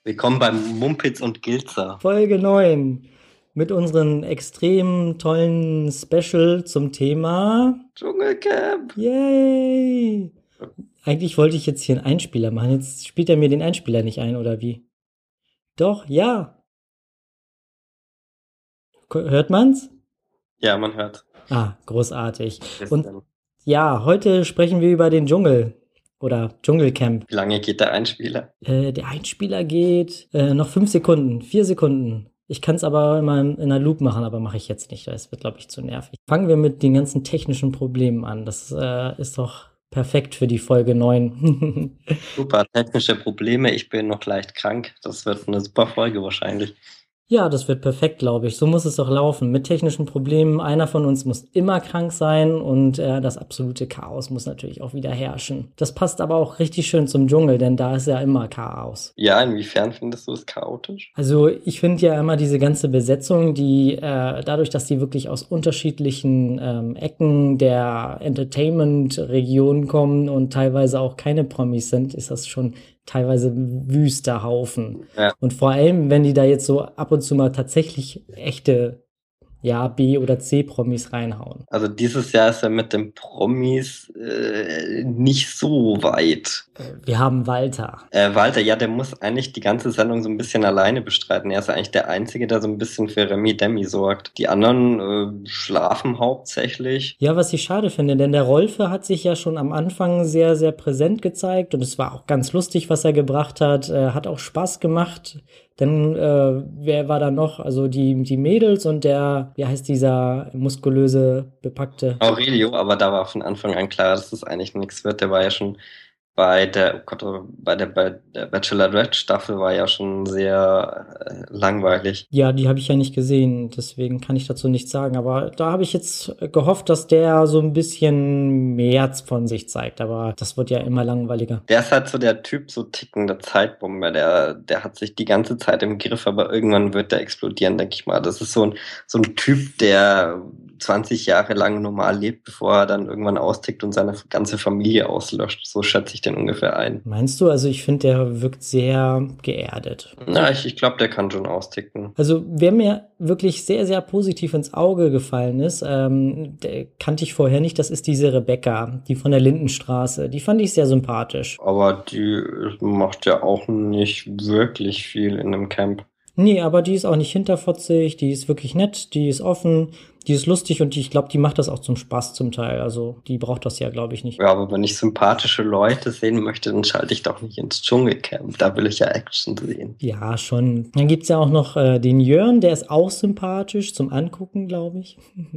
Willkommen beim Mumpitz und Gilzer. Folge 9 mit unserem extrem tollen Special zum Thema. Dschungelcamp. Yay! Eigentlich wollte ich jetzt hier einen Einspieler machen. Jetzt spielt er mir den Einspieler nicht ein, oder wie? Doch, ja. Hört man's? Ja, man hört. Ah, großartig. Und Bisschen. ja, heute sprechen wir über den Dschungel. Oder Dschungelcamp. Wie lange geht der Einspieler? Der Einspieler geht noch 5 Sekunden, 4 Sekunden. Ich kann es aber immer in einer Loop machen, aber mache ich jetzt nicht. Das wird, glaube ich, zu nervig. Fangen wir mit den ganzen technischen Problemen an. Das ist doch perfekt für die Folge 9. Super, technische Probleme. Ich bin noch leicht krank. Das wird eine super Folge wahrscheinlich. Ja, das wird perfekt, glaube ich. So muss es doch laufen. Mit technischen Problemen. Einer von uns muss immer krank sein und das absolute Chaos muss natürlich auch wieder herrschen. Das passt aber auch richtig schön zum Dschungel, denn da ist ja immer Chaos. Ja, inwiefern findest du es chaotisch? Also ich finde ja immer diese ganze Besetzung, die dadurch, dass die wirklich aus unterschiedlichen Ecken der Entertainment-Region kommen und teilweise auch keine Promis sind, ist das schon teilweise wüster Haufen. Ja. Und vor allem, wenn die da jetzt so ab und zu mal tatsächlich echte, ja, B- oder C-Promis reinhauen. Also dieses Jahr ist er mit den Promis nicht so weit. Wir haben Walter. Walter, ja, der muss eigentlich die ganze Sendung so ein bisschen alleine bestreiten. Er ist eigentlich der Einzige, der so ein bisschen für Remi Demi sorgt. Die anderen schlafen hauptsächlich. Ja, was ich schade finde, denn der Rolfe hat sich ja schon am Anfang sehr, sehr präsent gezeigt und es war auch ganz lustig, was er gebracht hat. Hat auch Spaß gemacht. Dann, wer war da noch? Also die Mädels und der, wie heißt dieser muskulöse, bepackte? Aurelio, aber da war von Anfang an klar, dass das eigentlich nichts wird. Der war ja schon bei der, oh Gott, bei der Bachelorette-Staffel war ja schon sehr langweilig. Ja, die habe ich ja nicht gesehen, deswegen kann ich dazu nichts sagen. Aber da habe ich jetzt gehofft, dass der so ein bisschen mehr von sich zeigt. Aber das wird ja immer langweiliger. Der ist halt so der Typ, so tickende Zeitbombe. Der hat sich die ganze Zeit im Griff, aber irgendwann wird der explodieren, denke ich mal. Das ist so ein Typ, der 20 Jahre lang normal lebt, bevor er dann irgendwann austickt und seine ganze Familie auslöscht. So schätze ich den ungefähr ein. Meinst du? Also ich finde, der wirkt sehr geerdet. Na, ich glaube, der kann schon austicken. Also wer mir wirklich sehr, sehr positiv ins Auge gefallen ist, der kannte ich vorher nicht, das ist diese Rebecca, die von der Lindenstraße. Die fand ich sehr sympathisch. Aber die macht ja auch nicht wirklich viel in einem Camp. Nee, aber die ist auch nicht hinterfotzig, die ist wirklich nett, die ist offen, die ist lustig und ich glaube, die macht das auch zum Spaß zum Teil. Also die braucht das ja, glaube ich, nicht. Ja, aber wenn ich sympathische Leute sehen möchte, dann schalte ich doch nicht ins Dschungelcamp. Da will ich ja Action sehen. Ja, schon. Dann gibt's ja auch noch den Jörn, der ist auch sympathisch zum Angucken, glaube ich.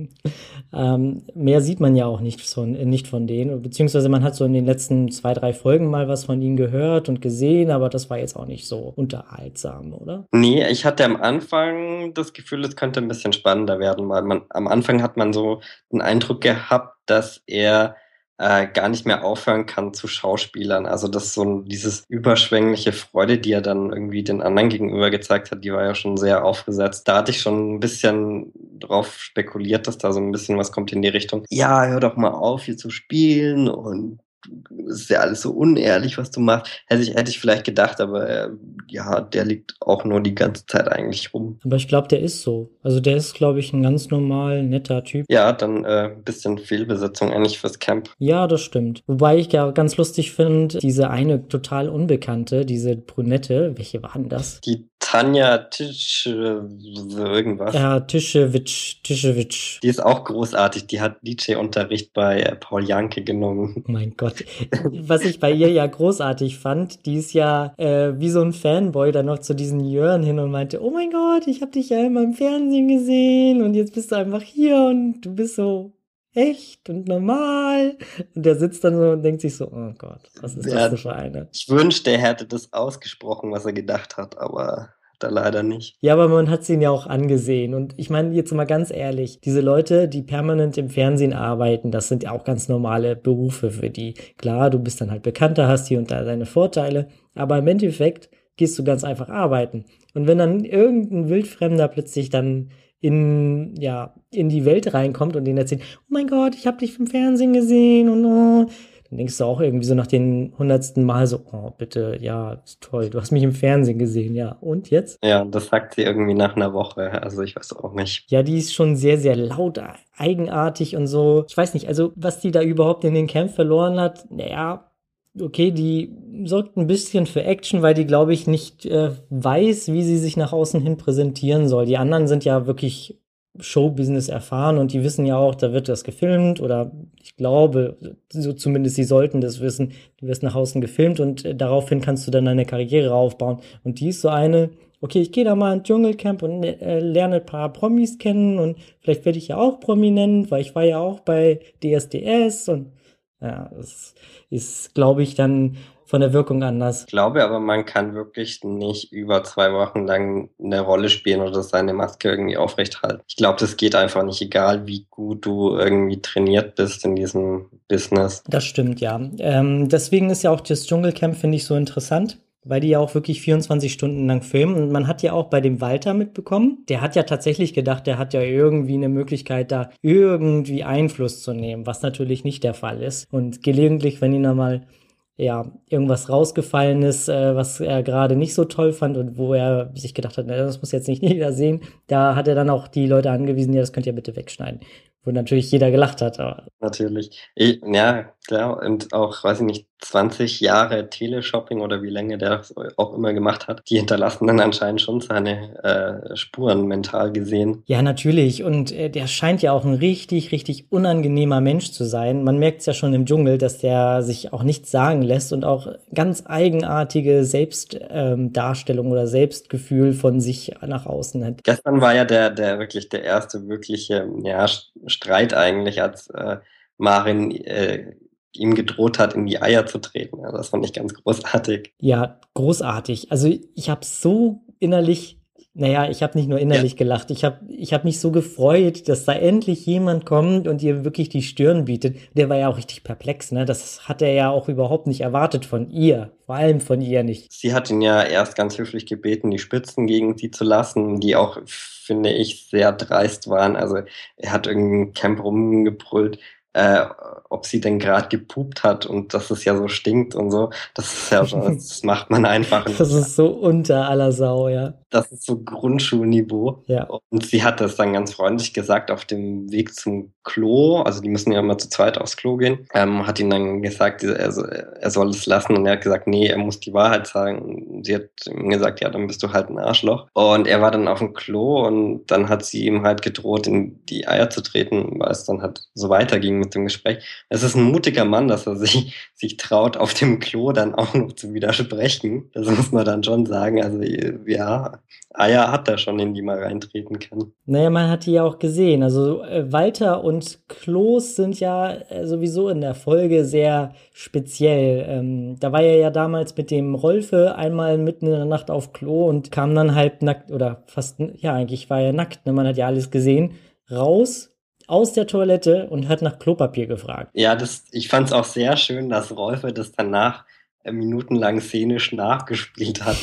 Mehr sieht man ja auch nicht von denen. Beziehungsweise man hat so in den letzten 2, 3 Folgen mal was von ihnen gehört und gesehen, aber das war jetzt auch nicht so unterhaltsam, oder? Nee, ich hatte am Anfang das Gefühl, es könnte ein bisschen spannender werden, weil am Anfang hat man so den Eindruck gehabt, dass er gar nicht mehr aufhören kann zu Schauspielern. Also das dieses überschwängliche Freude, die er dann irgendwie den anderen gegenüber gezeigt hat, die war ja schon sehr aufgesetzt. Da hatte ich schon ein bisschen drauf spekuliert, dass da so ein bisschen was kommt in die Richtung. Ja, hör doch mal auf, hier zu spielen und es ist ja alles so unehrlich, was du machst. Hätte ich vielleicht gedacht, aber ja, der liegt auch nur die ganze Zeit eigentlich rum. Aber ich glaube, der ist so. Also der ist, glaube ich, ein ganz normal, netter Typ. Ja, dann ein bisschen Fehlbesetzung eigentlich fürs Camp. Ja, das stimmt. Wobei ich ja ganz lustig finde, diese eine total Unbekannte, diese Brünette, welche war denn das? Die Tanja Tisch irgendwas. Ja, Tischewitsch. Die ist auch großartig. Die hat DJ-Unterricht bei Paul Janke genommen. Oh mein Gott. Was ich bei ihr ja großartig fand, die ist ja wie so ein Fanboy dann noch zu diesen Jörn hin und meinte, oh mein Gott, ich habe dich ja immer im Fernsehen gesehen und jetzt bist du einfach hier und du bist so echt und normal. Und der sitzt dann so und denkt sich so, oh Gott, was ist das Ja, denn für eine? ich wünschte, er hätte das ausgesprochen, was er gedacht hat, aber hat er leider nicht. Ja, aber man hat ihn ja auch angesehen. Und ich meine jetzt mal ganz ehrlich, diese Leute, die permanent im Fernsehen arbeiten, das sind ja auch ganz normale Berufe für die. Klar, du bist dann halt bekannter, hast hier und da deine Vorteile, aber im Endeffekt gehst du ganz einfach arbeiten. Und wenn dann irgendein Wildfremder plötzlich dann in die Welt reinkommt und denen erzählt, oh mein Gott, ich habe dich im Fernsehen gesehen und oh, Dann denkst du auch irgendwie so nach den 100. Mal so, oh, bitte, ja, ist toll, du hast mich im Fernsehen gesehen, ja. Und jetzt? Ja, das sagt sie irgendwie nach einer Woche. Also ich weiß auch nicht. Ja, die ist schon sehr, sehr laut, eigenartig und so. Ich weiß nicht, also was die da überhaupt in den Camp verloren hat, naja, okay, die sorgt ein bisschen für Action, weil die, glaube ich, nicht weiß, wie sie sich nach außen hin präsentieren soll. Die anderen sind ja wirklich Showbusiness erfahren und die wissen ja auch, da wird das gefilmt oder ich glaube, so zumindest sie sollten das wissen, du wirst nach außen gefilmt und daraufhin kannst du dann deine Karriere aufbauen. Und die ist so eine, okay, ich gehe da mal ins Dschungelcamp und lerne ein paar Promis kennen und vielleicht werde ich ja auch prominent, weil ich war ja auch bei DSDS und ja, das ist, glaube ich, dann von der Wirkung anders. Ich glaube aber, man kann wirklich nicht über 2 Wochen lang eine Rolle spielen oder seine Maske irgendwie aufrechthalten. Ich glaube, das geht einfach nicht, egal wie gut du irgendwie trainiert bist in diesem Business. Das stimmt, ja. Deswegen ist ja auch das Dschungelcamp, finde ich, so interessant, weil die ja auch wirklich 24 Stunden lang filmen. Und man hat ja auch bei dem Walter mitbekommen, der hat ja tatsächlich gedacht, der hat ja irgendwie eine Möglichkeit, da irgendwie Einfluss zu nehmen, was natürlich nicht der Fall ist. Und gelegentlich, wenn ihn da mal ja, irgendwas rausgefallen ist, was er gerade nicht so toll fand und wo er sich gedacht hat, na, das muss jetzt nicht jeder sehen, da hat er dann auch die Leute angewiesen, ja, das könnt ihr bitte wegschneiden. Wo natürlich jeder gelacht hat. Aber Natürlich. Ja, klar. Und auch, weiß ich nicht, 20 Jahre Teleshopping oder wie lange der das auch immer gemacht hat, die hinterlassen dann anscheinend schon seine Spuren mental gesehen. ja, natürlich. Und der scheint ja auch ein richtig, richtig unangenehmer Mensch zu sein. Man merkt es ja schon im Dschungel, dass der sich auch nichts sagen lässt und auch ganz eigenartige Selbstdarstellung oder Selbstgefühl von sich nach außen hat. Gestern war ja der wirklich der erste wirkliche Streit eigentlich, als Marin ihm gedroht hat, in die Eier zu treten. Ja, das fand ich ganz großartig. Ja, großartig. Also ich habe so innerlich, naja, ich habe nicht nur innerlich gelacht, ich hab mich so gefreut, dass da endlich jemand kommt und ihr wirklich die Stirn bietet. Der war ja auch richtig perplex, ne? Das hat er ja auch überhaupt nicht erwartet von ihr. Vor allem von ihr nicht. Sie hat ihn ja erst ganz höflich gebeten, die Spitzen gegen sie zu lassen, die auch, finde ich, sehr dreist waren. Also er hat irgendwie im Camp rumgebrüllt, ob sie denn gerade gepupt hat und dass es ja so stinkt und so. Das ist ja schon, das macht man einfach nicht. Das ist so unter aller Sau, ja. Das ist so Grundschulniveau. Ja. Und sie hat das dann ganz freundlich gesagt auf dem Weg zum Klo. Also die müssen ja immer zu zweit aufs Klo gehen. Hat ihm dann gesagt, er soll es lassen. Und er hat gesagt, nee, er muss die Wahrheit sagen. Und sie hat ihm gesagt, ja, dann bist du halt ein Arschloch. Und er war dann auf dem Klo und dann hat sie ihm halt gedroht, in die Eier zu treten, weil es dann halt so weiterging mit dem Gespräch. Es ist ein mutiger Mann, dass er sich traut, auf dem Klo dann auch noch zu widersprechen. Das muss man dann schon sagen. Also ja, Eier hat er schon, in die man reintreten kann. Naja, man hat die ja auch gesehen. Also Walter und Kloß sind ja sowieso in der Folge sehr speziell. Da war er ja damals mit dem Rolfe einmal mitten in der Nacht auf Klo und kam dann halb nackt oder fast, ja, eigentlich war er nackt, ne? Man hat ja alles gesehen, raus aus der Toilette und hat nach Klopapier gefragt. Ja, ich fand es auch sehr schön, dass Rolfe das danach minutenlang szenisch nachgespielt hat,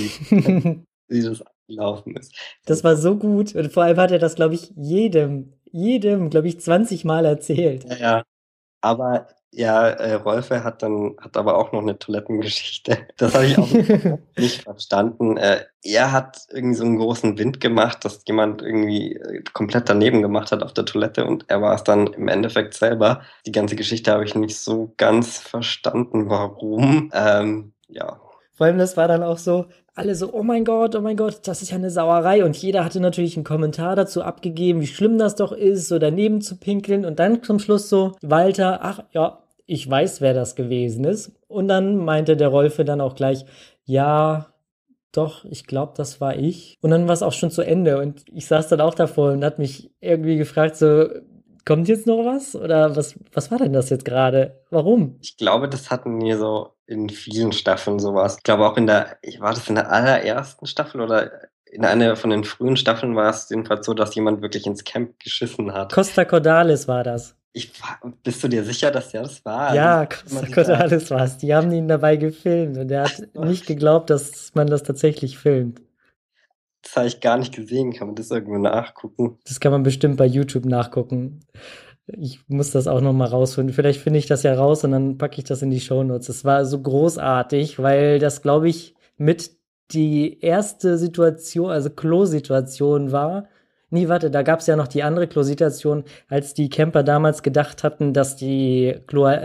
wie das abgelaufen ist. Das war so gut. Und vor allem hat er das, glaube ich, jedem, glaube ich, 20 Mal erzählt. Ja, aber ja, Rolfe hat aber auch noch eine Toilettengeschichte. Das habe ich auch nicht verstanden. Er hat irgendwie so einen großen Wind gemacht, dass jemand irgendwie komplett daneben gemacht hat auf der Toilette und er war es dann im Endeffekt selber. Die ganze Geschichte habe ich nicht so ganz verstanden, warum. Ja. Vor allem, das war dann auch so, alle so, oh mein Gott, das ist ja eine Sauerei. Und jeder hatte natürlich einen Kommentar dazu abgegeben, wie schlimm das doch ist, so daneben zu pinkeln. Und dann zum Schluss so, Walter, ach ja, ich weiß, wer das gewesen ist. Und dann meinte der Rolfe dann auch gleich, ja, doch, ich glaube, das war ich. Und dann war es auch schon zu Ende. Und ich saß dann auch davor und hat mich irgendwie gefragt, so, kommt jetzt noch was? Oder was war denn das jetzt gerade? Warum? Ich glaube, das hatten wir so in vielen Staffeln sowas. Ich glaube auch war das in der allerersten Staffel oder in einer von den frühen Staffeln war es jedenfalls so, dass jemand wirklich ins Camp geschissen hat. Costa Cordalis war das. Bist du dir sicher, dass der das war? Ja, Costa Cordalis war es. Die haben ihn dabei gefilmt und er hat nicht geglaubt, dass man das tatsächlich filmt. Das habe ich gar nicht gesehen. Kann man das irgendwo nachgucken? Das kann man bestimmt bei YouTube nachgucken. Ich muss das auch noch mal rausfinden. Vielleicht finde ich das ja raus und dann packe ich das in die Shownotes. Das war so großartig, weil das, glaube ich, mit die erste Situation, also Klo-Situation war. Nee, warte, da gab es ja noch die andere Klo-Situation, als die Camper damals gedacht hatten, dass die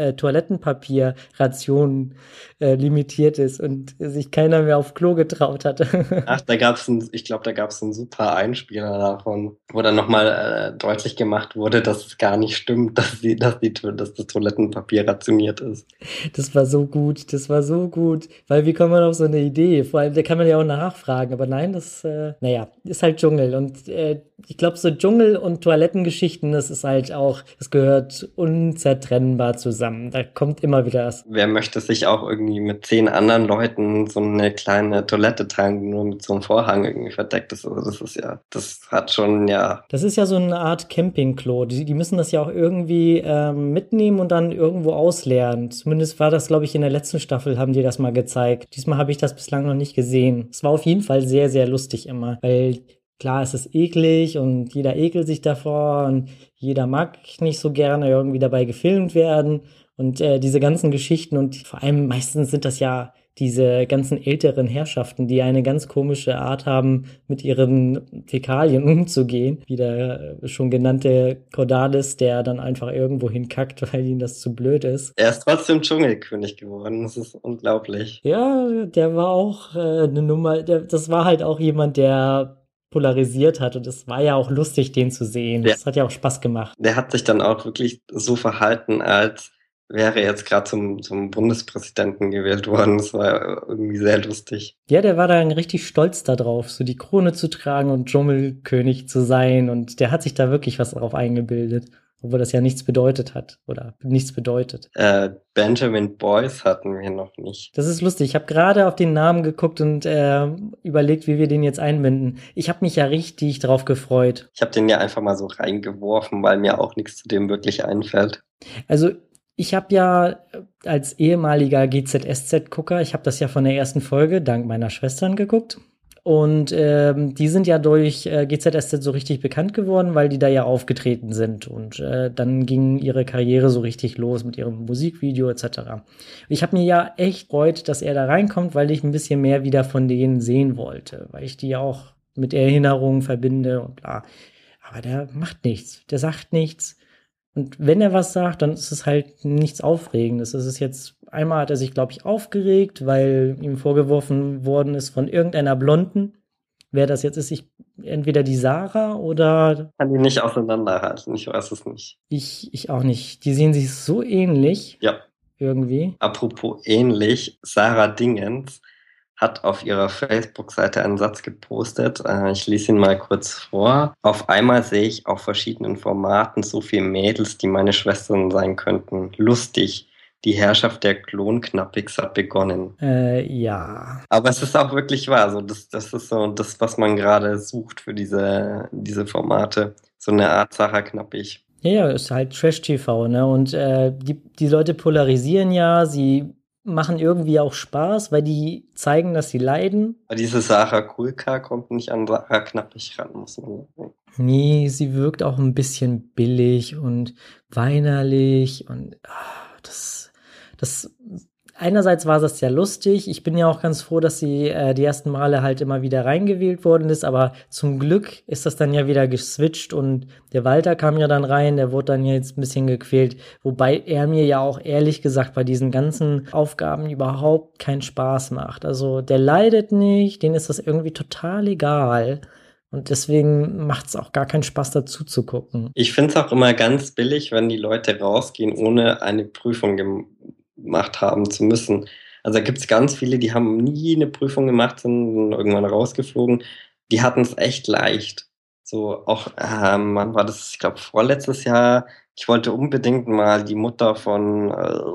Toilettenpapierration limitiert ist und sich keiner mehr auf Klo getraut hatte. Ach, ich glaube, da gab's einen super Einspieler davon, wo dann nochmal deutlich gemacht wurde, dass es gar nicht stimmt, dass das Toilettenpapier rationiert ist. Das war so gut, das war so gut. Weil wie kommt man auf so eine Idee? Vor allem, da kann man ja auch nachfragen. Aber nein, naja, ist halt Dschungel. Und ich glaube, so Dschungel- und Toilettengeschichten, das ist halt auch, das gehört unzertrennbar zusammen. Da kommt immer wieder was. Wer möchte sich auch irgendwie mit 10 anderen Leuten so eine kleine Toilette teilen, die nur mit so einem Vorhang irgendwie verdeckt ist? Also das hat schon, ja. Das ist ja so eine Art Campingklo. Die müssen das ja auch irgendwie mitnehmen und dann irgendwo ausleeren. Zumindest war das, glaube ich, in der letzten Staffel haben die das mal gezeigt. Diesmal habe ich das bislang noch nicht gesehen. Es war auf jeden Fall sehr, sehr lustig immer, weil klar, es ist eklig und jeder ekelt sich davor und jeder mag nicht so gerne irgendwie dabei gefilmt werden und diese ganzen Geschichten und vor allem meistens sind das ja diese ganzen älteren Herrschaften, die eine ganz komische Art haben, mit ihren Fäkalien umzugehen. Wie der schon genannte Cordalis, der dann einfach irgendwo hinkackt, weil ihm das zu blöd ist. Er ist trotzdem Dschungelkönig geworden. Das ist unglaublich. Ja, der war auch eine Nummer, das war halt auch jemand, der polarisiert hat und es war ja auch lustig, den zu sehen. Das hat ja auch Spaß gemacht. Der hat sich dann auch wirklich so verhalten, als wäre jetzt gerade zum Bundespräsidenten gewählt worden. Das war irgendwie sehr lustig. Ja, der war dann richtig stolz darauf, so die Krone zu tragen und Dschungelkönig zu sein. Und der hat sich da wirklich was drauf eingebildet, obwohl das ja nichts bedeutet hat oder nichts bedeutet. Benjamin Boyce hatten wir noch nicht. Das ist lustig. Ich habe gerade auf den Namen geguckt und überlegt, wie wir den jetzt einbinden. Ich habe mich ja richtig drauf gefreut. Ich habe den ja einfach mal so reingeworfen, weil mir auch nichts zu dem wirklich einfällt. Also ich habe ja als ehemaliger GZSZ-Gucker, ich habe das ja von der ersten Folge dank meiner Schwestern geguckt. Und die sind ja durch GZSZ so richtig bekannt geworden, weil die da ja aufgetreten sind. Und dann ging ihre Karriere so richtig los mit ihrem Musikvideo etc. Ich habe mir ja echt gefreut, dass er da reinkommt, weil ich ein bisschen mehr wieder von denen sehen wollte. Weil ich die ja auch mit Erinnerungen verbinde und bla. Aber der macht nichts, der sagt nichts. Und wenn er was sagt, dann ist es halt nichts Aufregendes. Es ist jetzt, einmal hat er sich, glaube ich, aufgeregt, weil ihm vorgeworfen worden ist von irgendeiner Blonden. Wer das jetzt ist, entweder die Sarah oder... Kann die nicht auseinanderhalten, ich weiß es nicht. Ich auch nicht. Die sehen sich so ähnlich. Ja. Irgendwie. Apropos ähnlich, Sarah Dingens hat auf ihrer Facebook-Seite einen Satz gepostet. Ich lese ihn mal kurz vor. Auf einmal sehe ich auf verschiedenen Formaten so viele Mädels, die meine Schwestern sein könnten. Lustig. Die Herrschaft der Klonknappix hat begonnen. Ja. Aber es ist auch wirklich wahr. So, das ist so das, was man gerade sucht für diese Formate. So eine Art Sarah Knappig. Ja, ist halt Trash-TV, ne? Und die Leute polarisieren ja, sie machen irgendwie auch Spaß, weil die zeigen, dass sie leiden. Aber diese Sarah Kulka kommt nicht an Sarah Knappig ran, muss man sagen. Nee, sie wirkt auch ein bisschen billig und weinerlich und das einerseits war das sehr lustig. Ich bin ja auch ganz froh, dass sie die ersten Male halt immer wieder reingewählt worden ist, aber zum Glück ist das dann ja wieder geswitcht und der Walter kam ja dann rein, der wurde dann jetzt ein bisschen gequält, wobei er mir ja auch ehrlich gesagt bei diesen ganzen Aufgaben überhaupt keinen Spaß macht. Also der leidet nicht, denen ist das irgendwie total egal. Und deswegen macht es auch gar keinen Spaß, dazu zu gucken. Ich finde es auch immer ganz billig, wenn die Leute rausgehen, ohne eine Prüfung gemacht haben zu müssen. Also da gibt es ganz viele, die haben nie eine Prüfung gemacht, sind irgendwann rausgeflogen. Die hatten es echt leicht. So auch, wann war das? Ich glaube vorletztes Jahr. Ich wollte unbedingt mal die Mutter von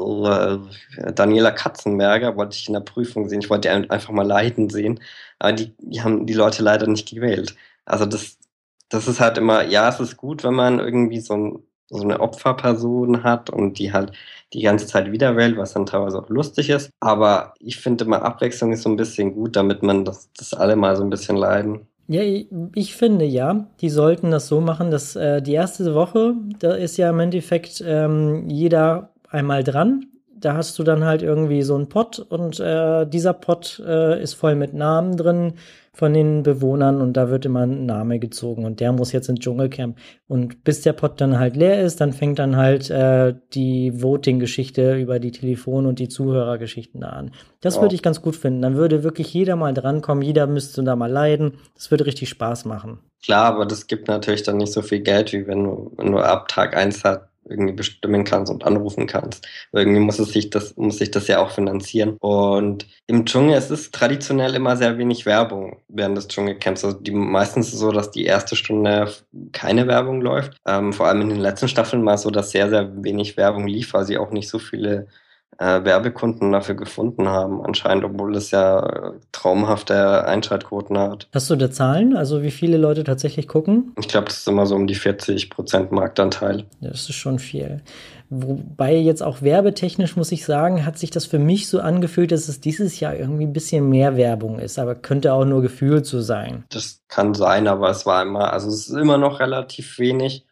Daniela Katzenberger, wollte ich in der Prüfung sehen. Ich wollte die einfach mal leiden sehen. Aber die haben die Leute leider nicht gewählt. Also das ist halt immer, ja, es ist gut, wenn man irgendwie so eine Opferperson hat und die halt die ganze Zeit wieder wählt, was dann teilweise auch lustig ist. Aber ich finde immer, Abwechslung ist so ein bisschen gut, damit man das alle mal so ein bisschen leiden. Ja, ich finde ja, die sollten das so machen, dass die erste Woche, da ist ja im Endeffekt jeder einmal dran. Da hast du dann halt irgendwie so einen Pot und dieser Pot ist voll mit Namen drin von den Bewohnern und da wird immer ein Name gezogen und der muss jetzt ins Dschungelcamp. Und bis der Pot dann halt leer ist, dann fängt dann halt die Voting-Geschichte über die Telefon- und die Zuhörergeschichten da an. Das würde Ja. ich ganz gut finden. Dann würde wirklich jeder mal drankommen, jeder müsste da mal leiden. Das würde richtig Spaß machen. Klar, aber das gibt natürlich dann nicht so viel Geld, wie wenn du ab Tag eins halt irgendwie bestimmen kannst und anrufen kannst. Weil irgendwie muss sich das ja auch finanzieren. Und im Dschungel ist es traditionell immer sehr wenig Werbung während des Dschungelcamps. Also meistens ist es so, dass die erste Stunde keine Werbung läuft. Vor allem in den letzten Staffeln war es so, dass sehr, sehr wenig Werbung lief, weil sie auch nicht so viele Werbekunden dafür gefunden haben, anscheinend, obwohl es ja traumhafte Einschaltquoten hat. Hast du da Zahlen? Also wie viele Leute tatsächlich gucken? Ich glaube, das ist immer so um die 40% Marktanteil. Ja, das ist schon viel. Wobei jetzt auch werbetechnisch, muss ich sagen, hat sich das für mich so angefühlt, dass es dieses Jahr irgendwie ein bisschen mehr Werbung ist. Aber könnte auch nur gefühlt so sein. Das kann sein, aber also es ist immer noch relativ wenig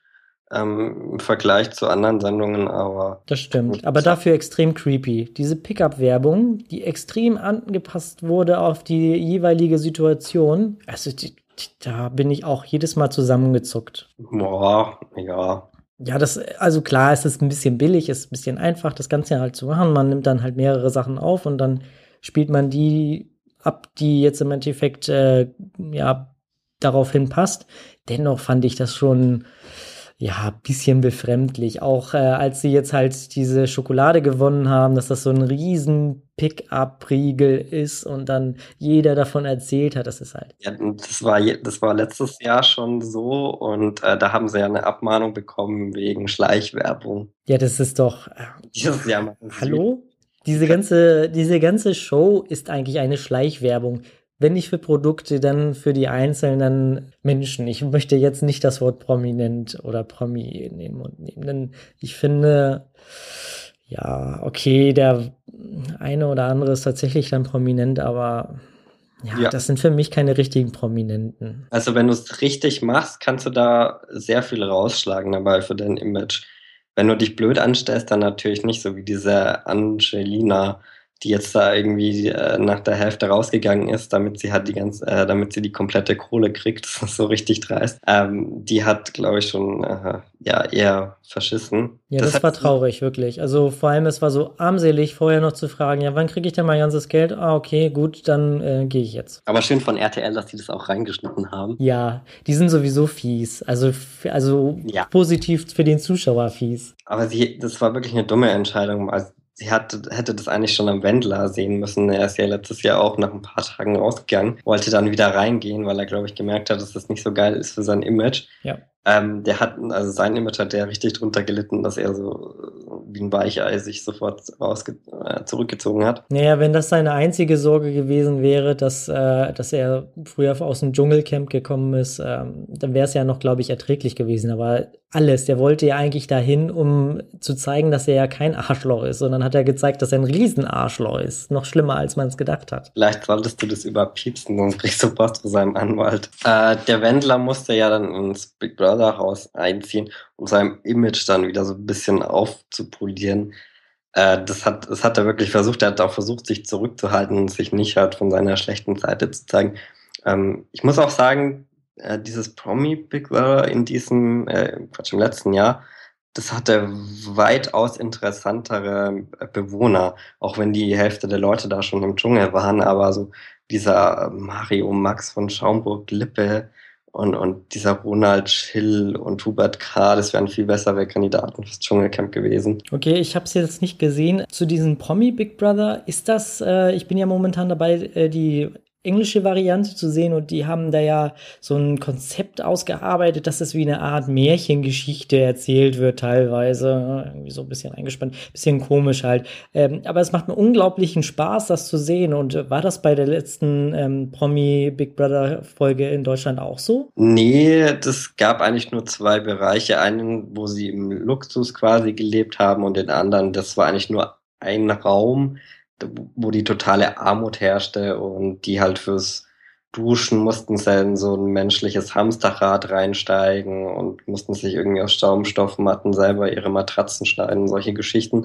im Vergleich zu anderen Sendungen, aber Das stimmt. Aber dafür extrem creepy. Diese Pickup-Werbung, die extrem angepasst wurde auf die jeweilige Situation. Also da bin ich auch jedes Mal zusammengezuckt. boah, ja. Ja, also klar, es ist ein bisschen billig, es ist ein bisschen einfach, das Ganze halt zu machen. Man nimmt dann halt mehrere Sachen auf und dann spielt man die ab, die jetzt im Endeffekt, ja, daraufhin passt. Dennoch fand ich das schon, ja, ein bisschen befremdlich. Auch als sie jetzt halt diese Schokolade gewonnen haben, dass das so ein riesen Pick-up-Riegel ist und dann jeder davon erzählt hat, das ist halt. Ja, das war letztes Jahr schon so und da haben sie ja eine Abmahnung bekommen wegen Schleichwerbung. Ja, das ist doch. Dieses Jahr machen sie es wieder. Hallo? Sie können, Diese ganze Show ist eigentlich eine Schleichwerbung. Wenn nicht für Produkte, dann für die einzelnen Menschen. Ich möchte jetzt nicht das Wort prominent oder Promi in den Mund nehmen, denn ich finde, ja, okay, der eine oder andere ist tatsächlich dann prominent, aber ja, ja. das sind für mich keine richtigen Prominenten. Also wenn du es richtig machst, kannst du da sehr viel rausschlagen dabei für dein Image. Wenn du dich blöd anstellst, dann natürlich nicht, so wie diese Angelina, die jetzt da irgendwie nach der Hälfte rausgegangen ist, damit sie die komplette Kohle kriegt. Das ist so richtig dreist. Die hat, glaube ich, schon ja eher verschissen. Ja, das war traurig, wirklich. Also vor allem, es war so armselig, vorher noch zu fragen, ja, wann kriege ich denn mein ganzes Geld? Ah, okay, gut, dann gehe ich jetzt. Aber schön von RTL, dass die das auch reingeschnitten haben. Ja, die sind sowieso fies. Also Ja. positiv für den Zuschauer fies. Aber das war wirklich eine dumme Entscheidung. Also hätte das eigentlich schon am Wendler sehen müssen. Er ist ja letztes Jahr auch nach ein paar Tagen rausgegangen, wollte dann wieder reingehen, weil er, glaube ich, gemerkt hat, dass das nicht so geil ist für sein Image. Ja. Also sein Image hat der richtig drunter gelitten, dass er so wie ein Weichei sich sofort zurückgezogen hat. Naja, wenn das seine einzige Sorge gewesen wäre, dass er früher aus dem Dschungelcamp gekommen ist, dann wäre es ja noch, glaube ich, erträglich gewesen. Aber alles, der wollte ja eigentlich dahin, um zu zeigen, dass er ja kein Arschloch ist, sondern hat er gezeigt, dass er ein Riesenarschloch ist. Noch schlimmer, als man es gedacht hat. Vielleicht solltest du das überpiepsen, sonst kriegst du Post von seinem Anwalt. Der Wendler musste ja dann ins Big Brother Haus einziehen, um sein Image dann wieder so ein bisschen aufzupolieren. Das hat er wirklich versucht. Er hat auch versucht, sich zurückzuhalten und sich nicht halt von seiner schlechten Seite zu zeigen. Ich muss auch sagen, dieses Promi Big Brother im letzten Jahr, das hatte weitaus interessantere Bewohner, auch wenn die Hälfte der Leute da schon im Dschungel waren, aber so dieser Mario Max von Schaumburg-Lippe und dieser Ronald Schill und Hubert K., das wären viel bessere Kandidaten fürs Dschungelcamp gewesen. Okay, ich habe es jetzt nicht gesehen. Zu diesem Promi Big Brother, ist das, ich bin ja momentan dabei, die englische Variante zu sehen und die haben da ja so ein Konzept ausgearbeitet, dass es wie eine Art Märchengeschichte erzählt wird teilweise, irgendwie so ein bisschen eingespannt, bisschen komisch halt, aber es macht mir unglaublichen Spaß, das zu sehen. Und war das bei der letzten Promi Big Brother Folge in Deutschland auch so? Nee, das gab eigentlich nur zwei Bereiche, einen, wo sie im Luxus quasi gelebt haben und den anderen, das war eigentlich nur ein Raum, wo die totale Armut herrschte und die halt fürs duschen, mussten sie in so ein menschliches Hamsterrad reinsteigen und mussten sich irgendwie aus Schaumstoffmatten selber ihre Matratzen schneiden, solche Geschichten.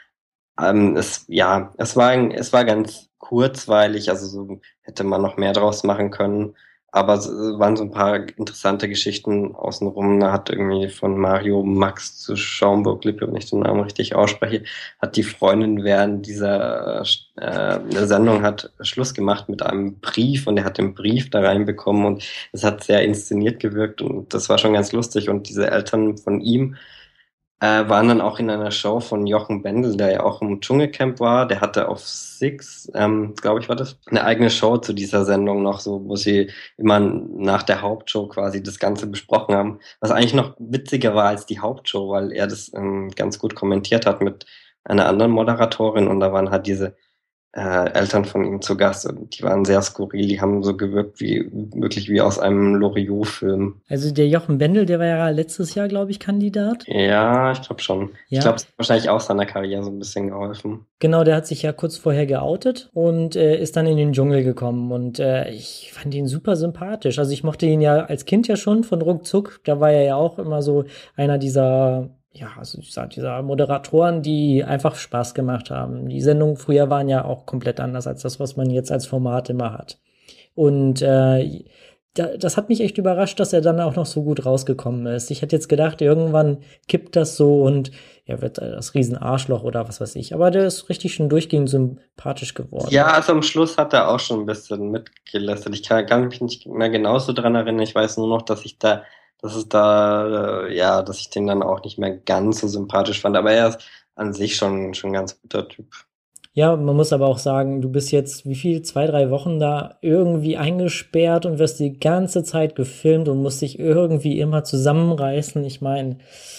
Es war ganz kurzweilig, also so hätte man noch mehr draus machen können. Aber es waren so ein paar interessante Geschichten außenrum. Da hat irgendwie von Mario Max zu Schaumburg-Lippe, wenn ich den Namen richtig ausspreche, hat die Freundin während dieser Sendung hat Schluss gemacht mit einem Brief und er hat den Brief da reinbekommen und es hat sehr inszeniert gewirkt und das war schon ganz lustig. Und diese Eltern von ihm waren dann auch in einer Show von Jochen Bendel, der ja auch im Dschungelcamp war. Der hatte auf Six, glaube ich, war das, eine eigene Show zu dieser Sendung noch, so, wo sie immer nach der Hauptshow quasi das Ganze besprochen haben. Was eigentlich noch witziger war als die Hauptshow, weil er das ganz gut kommentiert hat mit einer anderen Moderatorin und da waren halt diese Eltern von ihm zu Gast und die waren sehr skurril, die haben so gewirkt wie wirklich wie aus einem Loriot-Film. Also der Jochen Bendel, der war ja letztes Jahr, glaube ich, Kandidat. Ja, ich glaube schon. Ja. Ich glaube, es hat wahrscheinlich auch seiner Karriere so ein bisschen geholfen. Genau, der hat sich ja kurz vorher geoutet und ist dann in den Dschungel gekommen und ich fand ihn super sympathisch. Also ich mochte ihn ja als Kind ja schon von Ruckzuck, da war er ja auch immer so einer dieser dieser Moderatoren, die einfach Spaß gemacht haben. Die Sendungen früher waren ja auch komplett anders als das, was man jetzt als Format immer hat. Und das hat mich echt überrascht, dass er dann auch noch so gut rausgekommen ist. Ich hätte jetzt gedacht, irgendwann kippt das so und er wird das Riesenarschloch oder was weiß ich. Aber der ist richtig schon durchgehend sympathisch geworden. Ja, also am Schluss hat er auch schon ein bisschen mitgelästert. Ich kann mich nicht mehr genauso dran erinnern. Ich weiß nur noch, dass ich den dann auch nicht mehr ganz so sympathisch fand. Aber er ist an sich schon ein ganz guter Typ. Ja, man muss aber auch sagen, du bist jetzt, wie viel, 2-3 Wochen da irgendwie eingesperrt und wirst die ganze Zeit gefilmt und musst dich irgendwie immer zusammenreißen. Ich meine,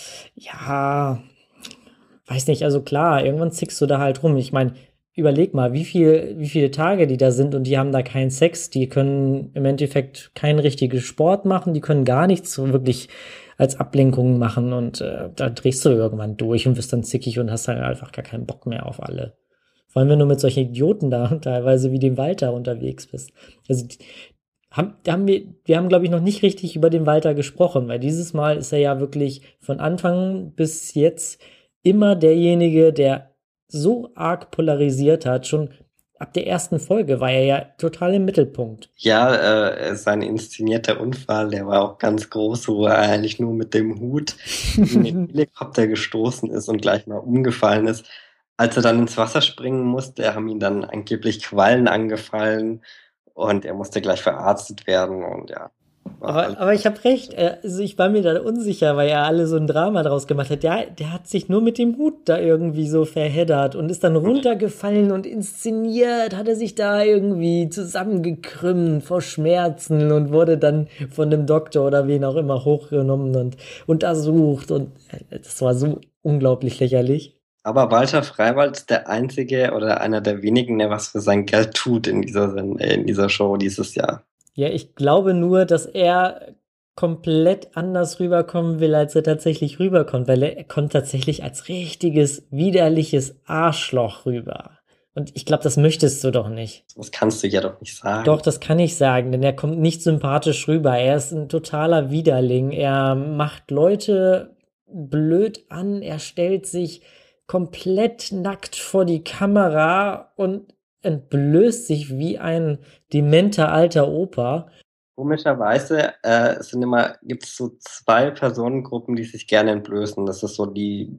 ja, weiß nicht, also klar, irgendwann zickst du da halt rum. Ich meine, überleg mal, wie viele Tage die da sind und die haben da keinen Sex, die können im Endeffekt keinen richtigen Sport machen, die können gar nichts so wirklich als Ablenkung machen und da drehst du irgendwann durch und wirst dann zickig und hast dann einfach gar keinen Bock mehr auf alle. Vor allem, wenn du mit solchen Idioten da teilweise wie dem Walter unterwegs bist. Also wir haben, glaube ich, noch nicht richtig über den Walter gesprochen, weil dieses Mal ist er ja wirklich von Anfang bis jetzt immer derjenige, der so arg polarisiert hat. Schon ab der ersten Folge war er ja total im Mittelpunkt. Ja, sein inszenierter Unfall, der war auch ganz groß, wo er eigentlich nur mit dem Hut in den Helikopter gestoßen ist und gleich mal umgefallen ist. Als er dann ins Wasser springen musste, haben ihn dann angeblich Quallen angefallen und er musste gleich verarztet werden und ja. Aber ich habe recht, also ich war mir da unsicher, weil er alle so ein Drama draus gemacht hat. Ja, der hat sich nur mit dem Hut da irgendwie so verheddert und ist dann runtergefallen und inszeniert, hat er sich da irgendwie zusammengekrümmt vor Schmerzen und wurde dann von dem Doktor oder wen auch immer hochgenommen und untersucht und das war so unglaublich lächerlich. Aber Walter Freiwald ist der einzige oder einer der wenigen, der was für sein Geld tut in dieser Show dieses Jahr. Ja, ich glaube nur, dass er komplett anders rüberkommen will, als er tatsächlich rüberkommt, weil er kommt tatsächlich als richtiges, widerliches Arschloch rüber. Und ich glaube, das möchtest du doch nicht. Das kannst du ja doch nicht sagen. Doch, das kann ich sagen, denn er kommt nicht sympathisch rüber. Er ist ein totaler Widerling. Er macht Leute blöd an. Er stellt sich komplett nackt vor die Kamera und entblößt sich wie ein dementer alter Opa. Komischerweise gibt es so zwei Personengruppen, die sich gerne entblößen. Das ist so die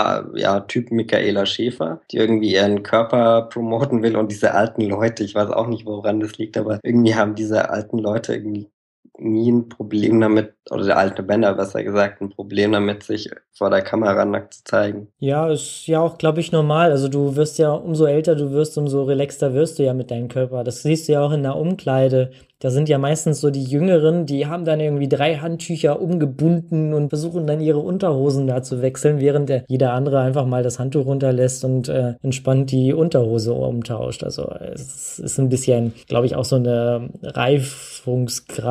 Typ Michaela Schäfer, die irgendwie ihren Körper promoten will und diese alten Leute, ich weiß auch nicht, woran das liegt, aber irgendwie haben diese alten Leute irgendwie nie ein Problem damit, oder der alte Männer besser gesagt, ein Problem damit, sich vor der Kamera nackt zu zeigen. Ja, ist ja auch, glaube ich, normal. Also du wirst ja, umso älter du wirst, umso relaxter wirst du ja mit deinem Körper. Das siehst du ja auch in der Umkleide. Da sind ja meistens so die Jüngeren, die haben dann irgendwie 3 Handtücher umgebunden und versuchen dann ihre Unterhosen da zu wechseln, während jeder andere einfach mal das Handtuch runterlässt und entspannt die Unterhose umtauscht. Also es ist ein bisschen, glaube ich, auch so eine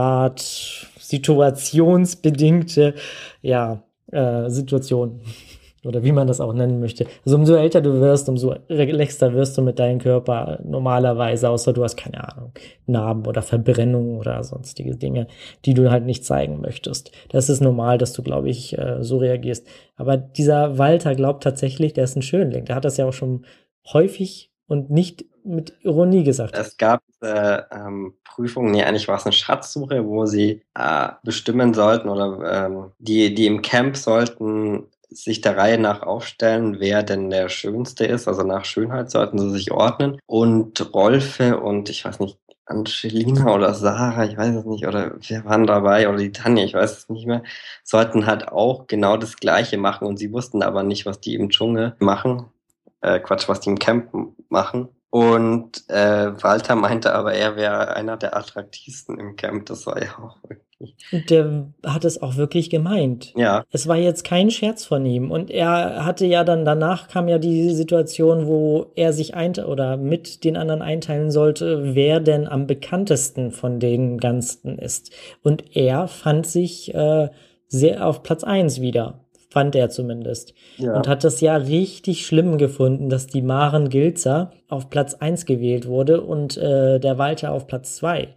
Reifungsgrad, situationsbedingte, Situation. Oder wie man das auch nennen möchte. Also umso älter du wirst, umso relaxter wirst du mit deinem Körper normalerweise, außer du hast keine Ahnung, Narben oder Verbrennungen oder sonstige Dinge, die du halt nicht zeigen möchtest. Das ist normal, dass du, glaube ich, so reagierst. Aber dieser Walter glaubt tatsächlich, der ist ein Schönling. Der hat das ja auch schon häufig und nicht mit Ironie gesagt. Es gab Prüfungen, nee, eigentlich war es eine Schatzsuche, wo sie bestimmen sollten oder die im Camp sollten sich der Reihe nach aufstellen, wer denn der Schönste ist. Also nach Schönheit sollten sie sich ordnen. Und Rolfe und ich weiß nicht, Angelina oder Sarah, ich weiß es nicht, oder wer waren dabei, oder die Tanja, ich weiß es nicht mehr, sollten halt auch genau das Gleiche machen und sie wussten aber nicht, was die im Dschungel machen. Was die im Camp machen. Und Walter meinte aber, er wäre einer der attraktivsten im Camp. Das war ja auch wirklich. Und der hat es auch wirklich gemeint. Ja. Es war jetzt kein Scherz von ihm. Und er hatte ja dann, danach kam ja die Situation, wo er sich oder mit den anderen einteilen sollte, wer denn am bekanntesten von den Ganzen ist. Und er fand sich sehr auf Platz 1 wieder. Fand er zumindest. Ja. Und hat das ja richtig schlimm gefunden, dass die Maren Gilzer auf Platz 1 gewählt wurde und der Walter auf Platz 2.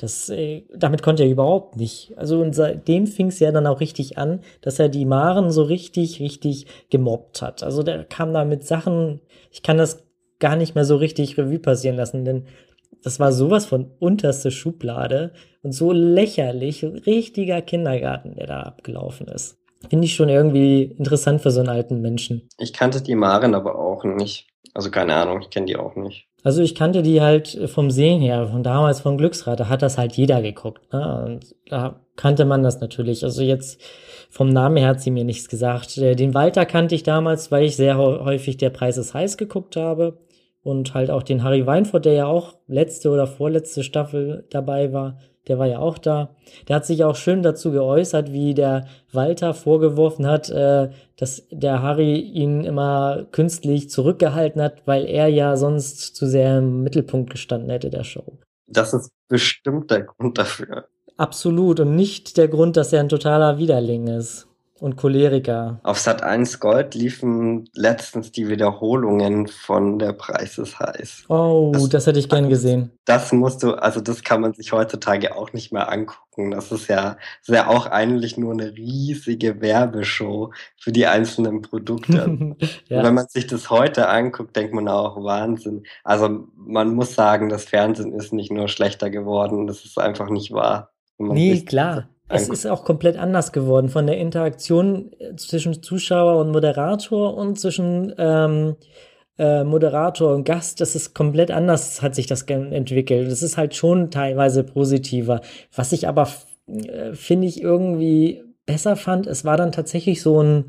Damit konnte er überhaupt nicht. Also und seitdem fing es ja dann auch richtig an, dass er die Maren so richtig gemobbt hat. Also der kam da mit Sachen, ich kann das gar nicht mehr so richtig Revue passieren lassen, denn das war sowas von unterste Schublade und so lächerlich, richtiger Kindergarten, der da abgelaufen ist. Finde ich schon irgendwie interessant für so einen alten Menschen. Ich kannte die Maren aber auch nicht. Also keine Ahnung, ich kenne die auch nicht. Also ich kannte die halt vom Sehen her, von damals von Glücksrad, da hat das halt jeder geguckt, ne? Und da kannte man das natürlich. Also jetzt vom Namen her hat sie mir nichts gesagt. Den Walter kannte ich damals, weil ich sehr häufig Der Preis ist heiß geguckt habe. Und halt auch den Harry Weinfurt, der ja auch letzte oder vorletzte Staffel dabei war, der war ja auch da. Der hat sich auch schön dazu geäußert, wie der Walter vorgeworfen hat, dass der Harry ihn immer künstlich zurückgehalten hat, weil er ja sonst zu sehr im Mittelpunkt gestanden hätte der Show. Das ist bestimmt der Grund dafür. Absolut. Und nicht der Grund, dass er ein totaler Widerling ist. Und Choleriker. Auf Sat.1 Gold liefen letztens die Wiederholungen von Der Preis ist heiß. Oh, das hätte ich gern gesehen. Das das kann man sich heutzutage auch nicht mehr angucken. Das ist ja auch eigentlich nur eine riesige Werbeshow für die einzelnen Produkte. Ja. Wenn man sich das heute anguckt, denkt man auch, Wahnsinn. Also man muss sagen, das Fernsehen ist nicht nur schlechter geworden, das ist einfach nicht wahr. Nee, klar. Es ist auch komplett anders geworden von der Interaktion zwischen Zuschauer und Moderator und zwischen Moderator und Gast. Das ist komplett anders, hat sich das entwickelt. Das ist halt schon teilweise positiver. Was ich aber, finde ich, irgendwie besser fand, es war dann tatsächlich so ein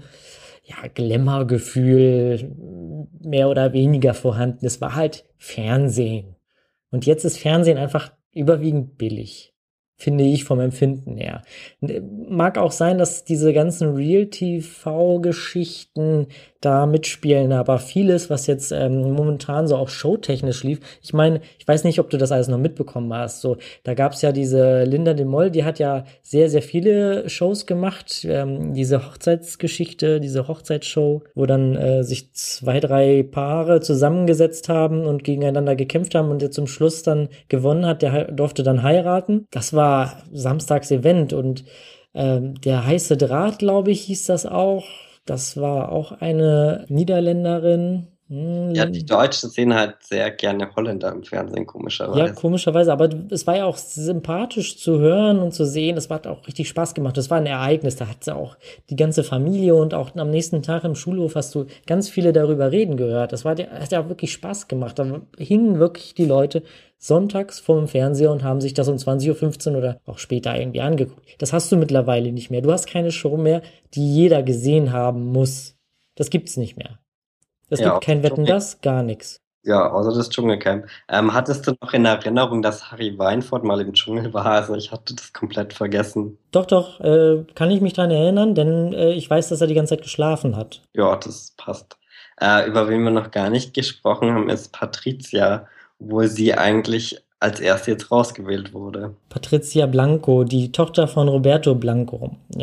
Glamour-Gefühl mehr oder weniger vorhanden. Es war halt Fernsehen. Und jetzt ist Fernsehen einfach überwiegend billig. Finde ich vom Empfinden her. Mag auch sein, dass diese ganzen Real-TV-Geschichten da mitspielen, aber vieles, was jetzt momentan so auch showtechnisch lief, ich meine, ich weiß nicht, ob du das alles noch mitbekommen hast, so, da gab's ja diese Linda de Mol, die hat ja sehr, sehr viele Shows gemacht, diese Hochzeitsgeschichte, diese Hochzeitsshow, wo dann sich 2, 3 Paare zusammengesetzt haben und gegeneinander gekämpft haben und der zum Schluss dann gewonnen hat, der durfte dann heiraten. Das war Samstags Event und der heiße Draht, glaube ich, hieß das auch. Das war auch eine Niederländerin. Ja, die Deutschen sehen halt sehr gerne Holländer im Fernsehen, komischerweise. Ja, komischerweise, aber es war ja auch sympathisch zu hören und zu sehen. Es hat auch richtig Spaß gemacht. Das war ein Ereignis. Da hat auch die ganze Familie und auch am nächsten Tag im Schulhof hast du ganz viele darüber reden gehört. Hat ja wirklich Spaß gemacht. Da hingen wirklich die Leute sonntags vor dem Fernseher und haben sich das um 20:15 Uhr oder auch später irgendwie angeguckt. Das hast du mittlerweile nicht mehr. Du hast keine Show mehr, die jeder gesehen haben muss. Das gibt's nicht mehr. Es gibt kein Wetten, das, gar nichts. Ja, außer das Dschungelcamp. Hattest du noch in Erinnerung, dass Harry Weinfurt mal im Dschungel war? Also ich hatte das komplett vergessen. Doch, kann ich mich dran erinnern, denn ich weiß, dass er die ganze Zeit geschlafen hat. Ja, das passt. Über wen wir noch gar nicht gesprochen haben, ist Patricia, obwohl sie eigentlich als erste jetzt rausgewählt wurde. Patricia Blanco, die Tochter von Roberto Blanco, ja.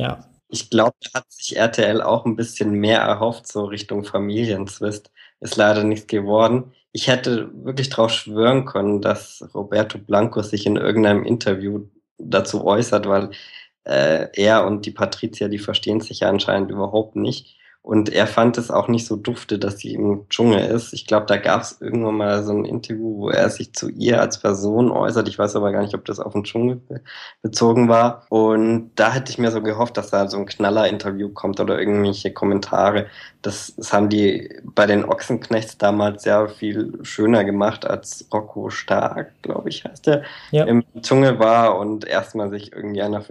Ich glaube, da hat sich RTL auch ein bisschen mehr erhofft, so Richtung Familienzwist. Ist leider nichts geworden. Ich hätte wirklich drauf schwören können, dass Roberto Blanco sich in irgendeinem Interview dazu äußert, weil er und die Patricia, die verstehen sich ja anscheinend überhaupt nicht. Und er fand es auch nicht so dufte, dass sie im Dschungel ist. Ich glaube, da gab es irgendwann mal so ein Interview, wo er sich zu ihr als Person äußert. Ich weiß aber gar nicht, ob das auf den Dschungel bezogen war. Und da hätte ich mir so gehofft, dass da so ein Knaller-Interview kommt oder irgendwelche Kommentare. Das haben die bei den Ochsenknechts damals sehr viel schöner gemacht, als Rocco Stark, glaube ich, heißt der, Ja. im Dschungel war und erstmal sich irgendwie einer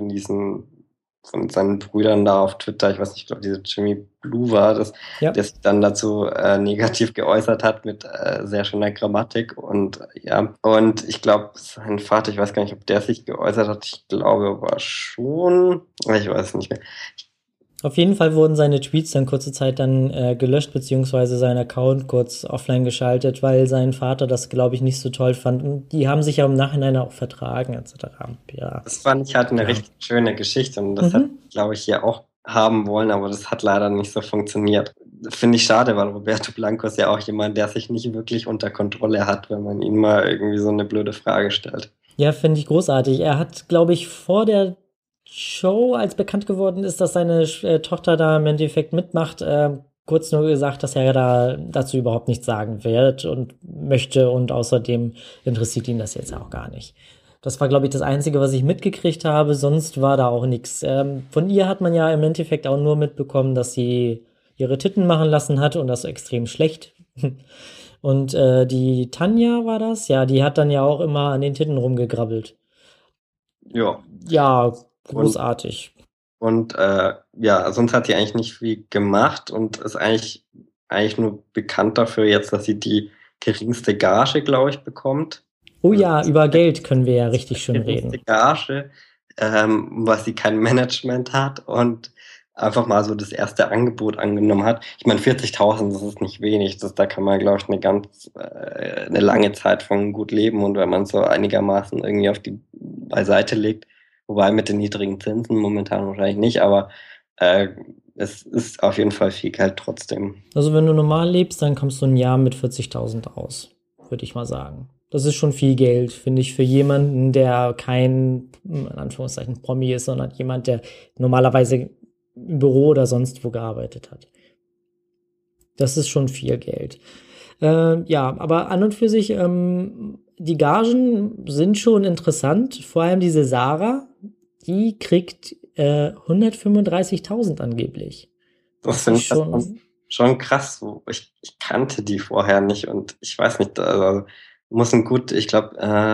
von seinen Brüdern da auf Twitter, ich weiß nicht, ich glaube, diese Jimmy Blue war das, Ja. der sich dann dazu negativ geäußert hat mit sehr schöner Grammatik und ja, und ich glaube, sein Vater, ich weiß gar nicht, ob der sich geäußert hat, ich glaube aber schon, ich weiß nicht mehr. Auf jeden Fall wurden seine Tweets dann kurze Zeit dann gelöscht, beziehungsweise sein Account kurz offline geschaltet, weil sein Vater das, glaube ich, nicht so toll fand. Und die haben sich ja im Nachhinein auch vertragen, etc. Ja. Das fand ich halt eine Ja. richtig schöne Geschichte und das hat, glaube ich, hier auch haben wollen, aber das hat leider nicht so funktioniert. Finde ich schade, weil Roberto Blanco ist ja auch jemand, der sich nicht wirklich unter Kontrolle hat, wenn man ihn mal irgendwie so eine blöde Frage stellt. Ja, finde ich großartig. Er hat, glaube ich, vor der Show, als bekannt geworden ist, dass seine Tochter da im Endeffekt mitmacht, kurz nur gesagt, dass er da dazu überhaupt nichts sagen wird und möchte und außerdem interessiert ihn das jetzt auch gar nicht. Das war, glaube ich, das Einzige, was ich mitgekriegt habe, sonst war da auch nichts. Von ihr hat man ja im Endeffekt auch nur mitbekommen, dass sie ihre Titten machen lassen hat und das extrem schlecht. Und die Tanja war das, ja, die hat dann ja auch immer an den Titten rumgegrabbelt. Ja. Ja, großartig. Und ja, sonst hat sie eigentlich nicht viel gemacht und ist eigentlich nur bekannt dafür jetzt, dass sie die geringste Gage, glaube ich, bekommt. Oh ja, über Geld können wir ja richtig schön Geringste reden. Gage, was sie kein Management hat und einfach mal so das erste Angebot angenommen hat. Ich meine, 40.000, das ist nicht wenig. Da kann man, glaube ich, eine lange Zeit von gut leben. Und wenn man so einigermaßen irgendwie auf die beiseite legt, wobei mit den niedrigen Zinsen momentan wahrscheinlich nicht, aber es ist auf jeden Fall viel Geld trotzdem. Also wenn du normal lebst, dann kommst du ein Jahr mit 40.000 aus, würde ich mal sagen. Das ist schon viel Geld, finde ich, für jemanden, der kein, in Anführungszeichen, Promi ist, sondern jemand, der normalerweise im Büro oder sonst wo gearbeitet hat. Das ist schon viel Geld. Ja, aber an und für sich, die Gagen sind schon interessant. Vor allem diese Sarah, die kriegt 135.000 angeblich. Das finde ich schon krass. Ich kannte die vorher nicht und ich weiß nicht, also ich glaube,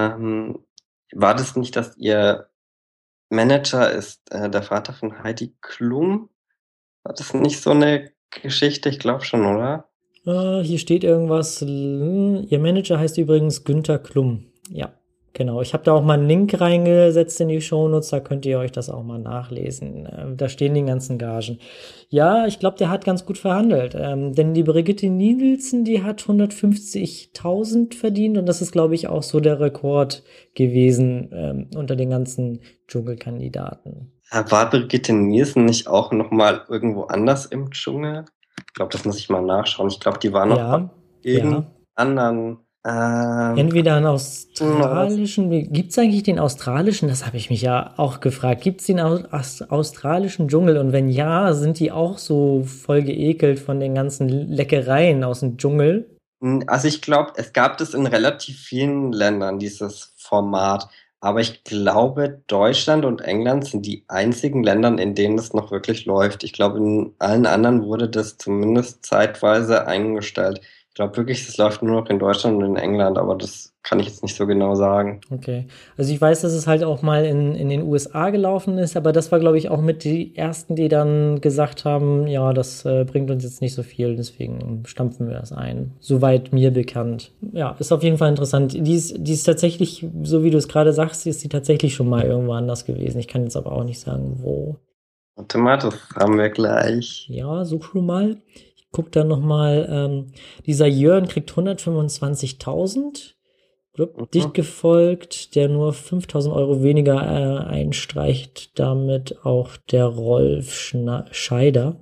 war das nicht, dass ihr Manager ist der Vater von Heidi Klum? War das nicht so eine Geschichte? Ich glaube schon, oder? Hier steht irgendwas. Ihr Manager heißt übrigens Günther Klum. Ja, genau. Ich habe da auch mal einen Link reingesetzt in die Shownotes, da könnt ihr euch das auch mal nachlesen. Da stehen die ganzen Gagen. Ja, ich glaube, der hat ganz gut verhandelt. Denn die Brigitte Nielsen, die hat 150.000 verdient und das ist, glaube ich, auch so der Rekord gewesen unter den ganzen Dschungelkandidaten. War Brigitte Nielsen nicht auch noch mal irgendwo anders im Dschungel? Ich glaube, das muss ich mal nachschauen. Ich glaube, die war noch bei irgendeinem anderen. Entweder einen australischen, gibt es eigentlich den australischen? Das habe ich mich ja auch gefragt. Gibt es den australischen Dschungel? Und wenn ja, sind die auch so voll geekelt von den ganzen Leckereien aus dem Dschungel? Also ich glaube, es gab das in relativ vielen Ländern, dieses Format. Aber ich glaube, Deutschland und England sind die einzigen Länder, in denen es noch wirklich läuft. Ich glaube, in allen anderen wurde das zumindest zeitweise eingestellt. Ich glaube wirklich, es läuft nur noch in Deutschland und in England, aber das kann ich jetzt nicht so genau sagen. Okay. Also ich weiß, dass es halt auch mal in den USA gelaufen ist, aber das war, glaube ich, auch mit die ersten, die dann gesagt haben, ja, das bringt uns jetzt nicht so viel, deswegen stampfen wir das ein. Soweit mir bekannt. Ja, ist auf jeden Fall interessant. Die ist tatsächlich, so wie du es gerade sagst, ist sie tatsächlich schon mal irgendwo anders gewesen. Ich kann jetzt aber auch nicht sagen, wo. Warte mal, das haben wir gleich. Ja, such schon mal. Ich guck dann noch mal. Dieser Jörn kriegt 125.000. Dicht gefolgt, der nur 5.000 Euro weniger einstreicht, damit auch der Rolf Scheider.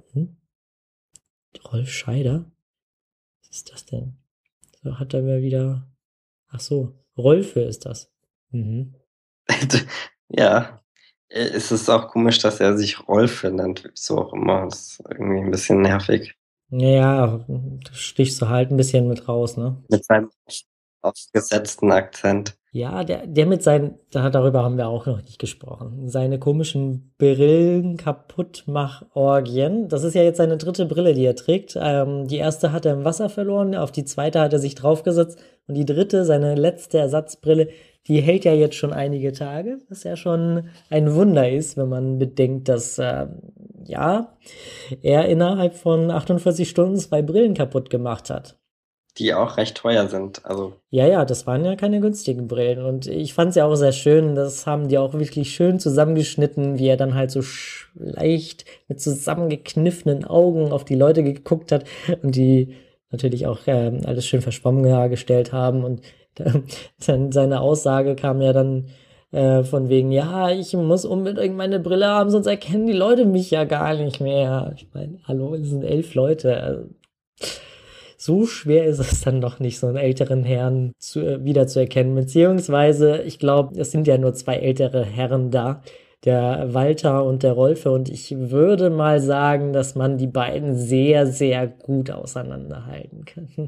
Rolf Scheider? Was ist das denn? So hat er mir wieder... Ach so, Rolfe ist das. Mhm. Ja, es ist auch komisch, dass er sich Rolf nennt, so auch immer. Das ist irgendwie ein bisschen nervig. Ja, das stichst du halt ein bisschen mit raus, ne? Mit seinem aufgesetzten Akzent. Ja, der mit seinen, darüber haben wir auch noch nicht gesprochen. Seine komischen Brillen Kaputtmach-Orgien. Das ist ja jetzt seine dritte Brille, die er trägt. Die erste hat er im Wasser verloren, auf die zweite hat er sich draufgesetzt. Und die dritte, seine letzte Ersatzbrille, die hält ja jetzt schon einige Tage. Was ja schon ein Wunder ist, wenn man bedenkt, dass, ja, er innerhalb von 48 Stunden 2 Brillen kaputt gemacht hat. Die auch recht teuer sind. Also Ja, das waren ja keine günstigen Brillen. Und ich fand es ja auch sehr schön, das haben die auch wirklich schön zusammengeschnitten, wie er dann halt so leicht mit zusammengekniffenen Augen auf die Leute geguckt hat und die natürlich auch alles schön verschwommen dargestellt haben. Und dann seine Aussage kam ja dann von wegen, ja, ich muss unbedingt meine Brille haben, sonst erkennen die Leute mich ja gar nicht mehr. Ich meine, hallo, es sind 11 Leute. Also, so schwer ist es dann doch nicht, so einen älteren Herrn wiederzuerkennen. Beziehungsweise, ich glaube, es sind ja nur 2 ältere Herren da, der Walter und der Rolfe. Und ich würde mal sagen, dass man die beiden sehr, sehr gut auseinanderhalten kann.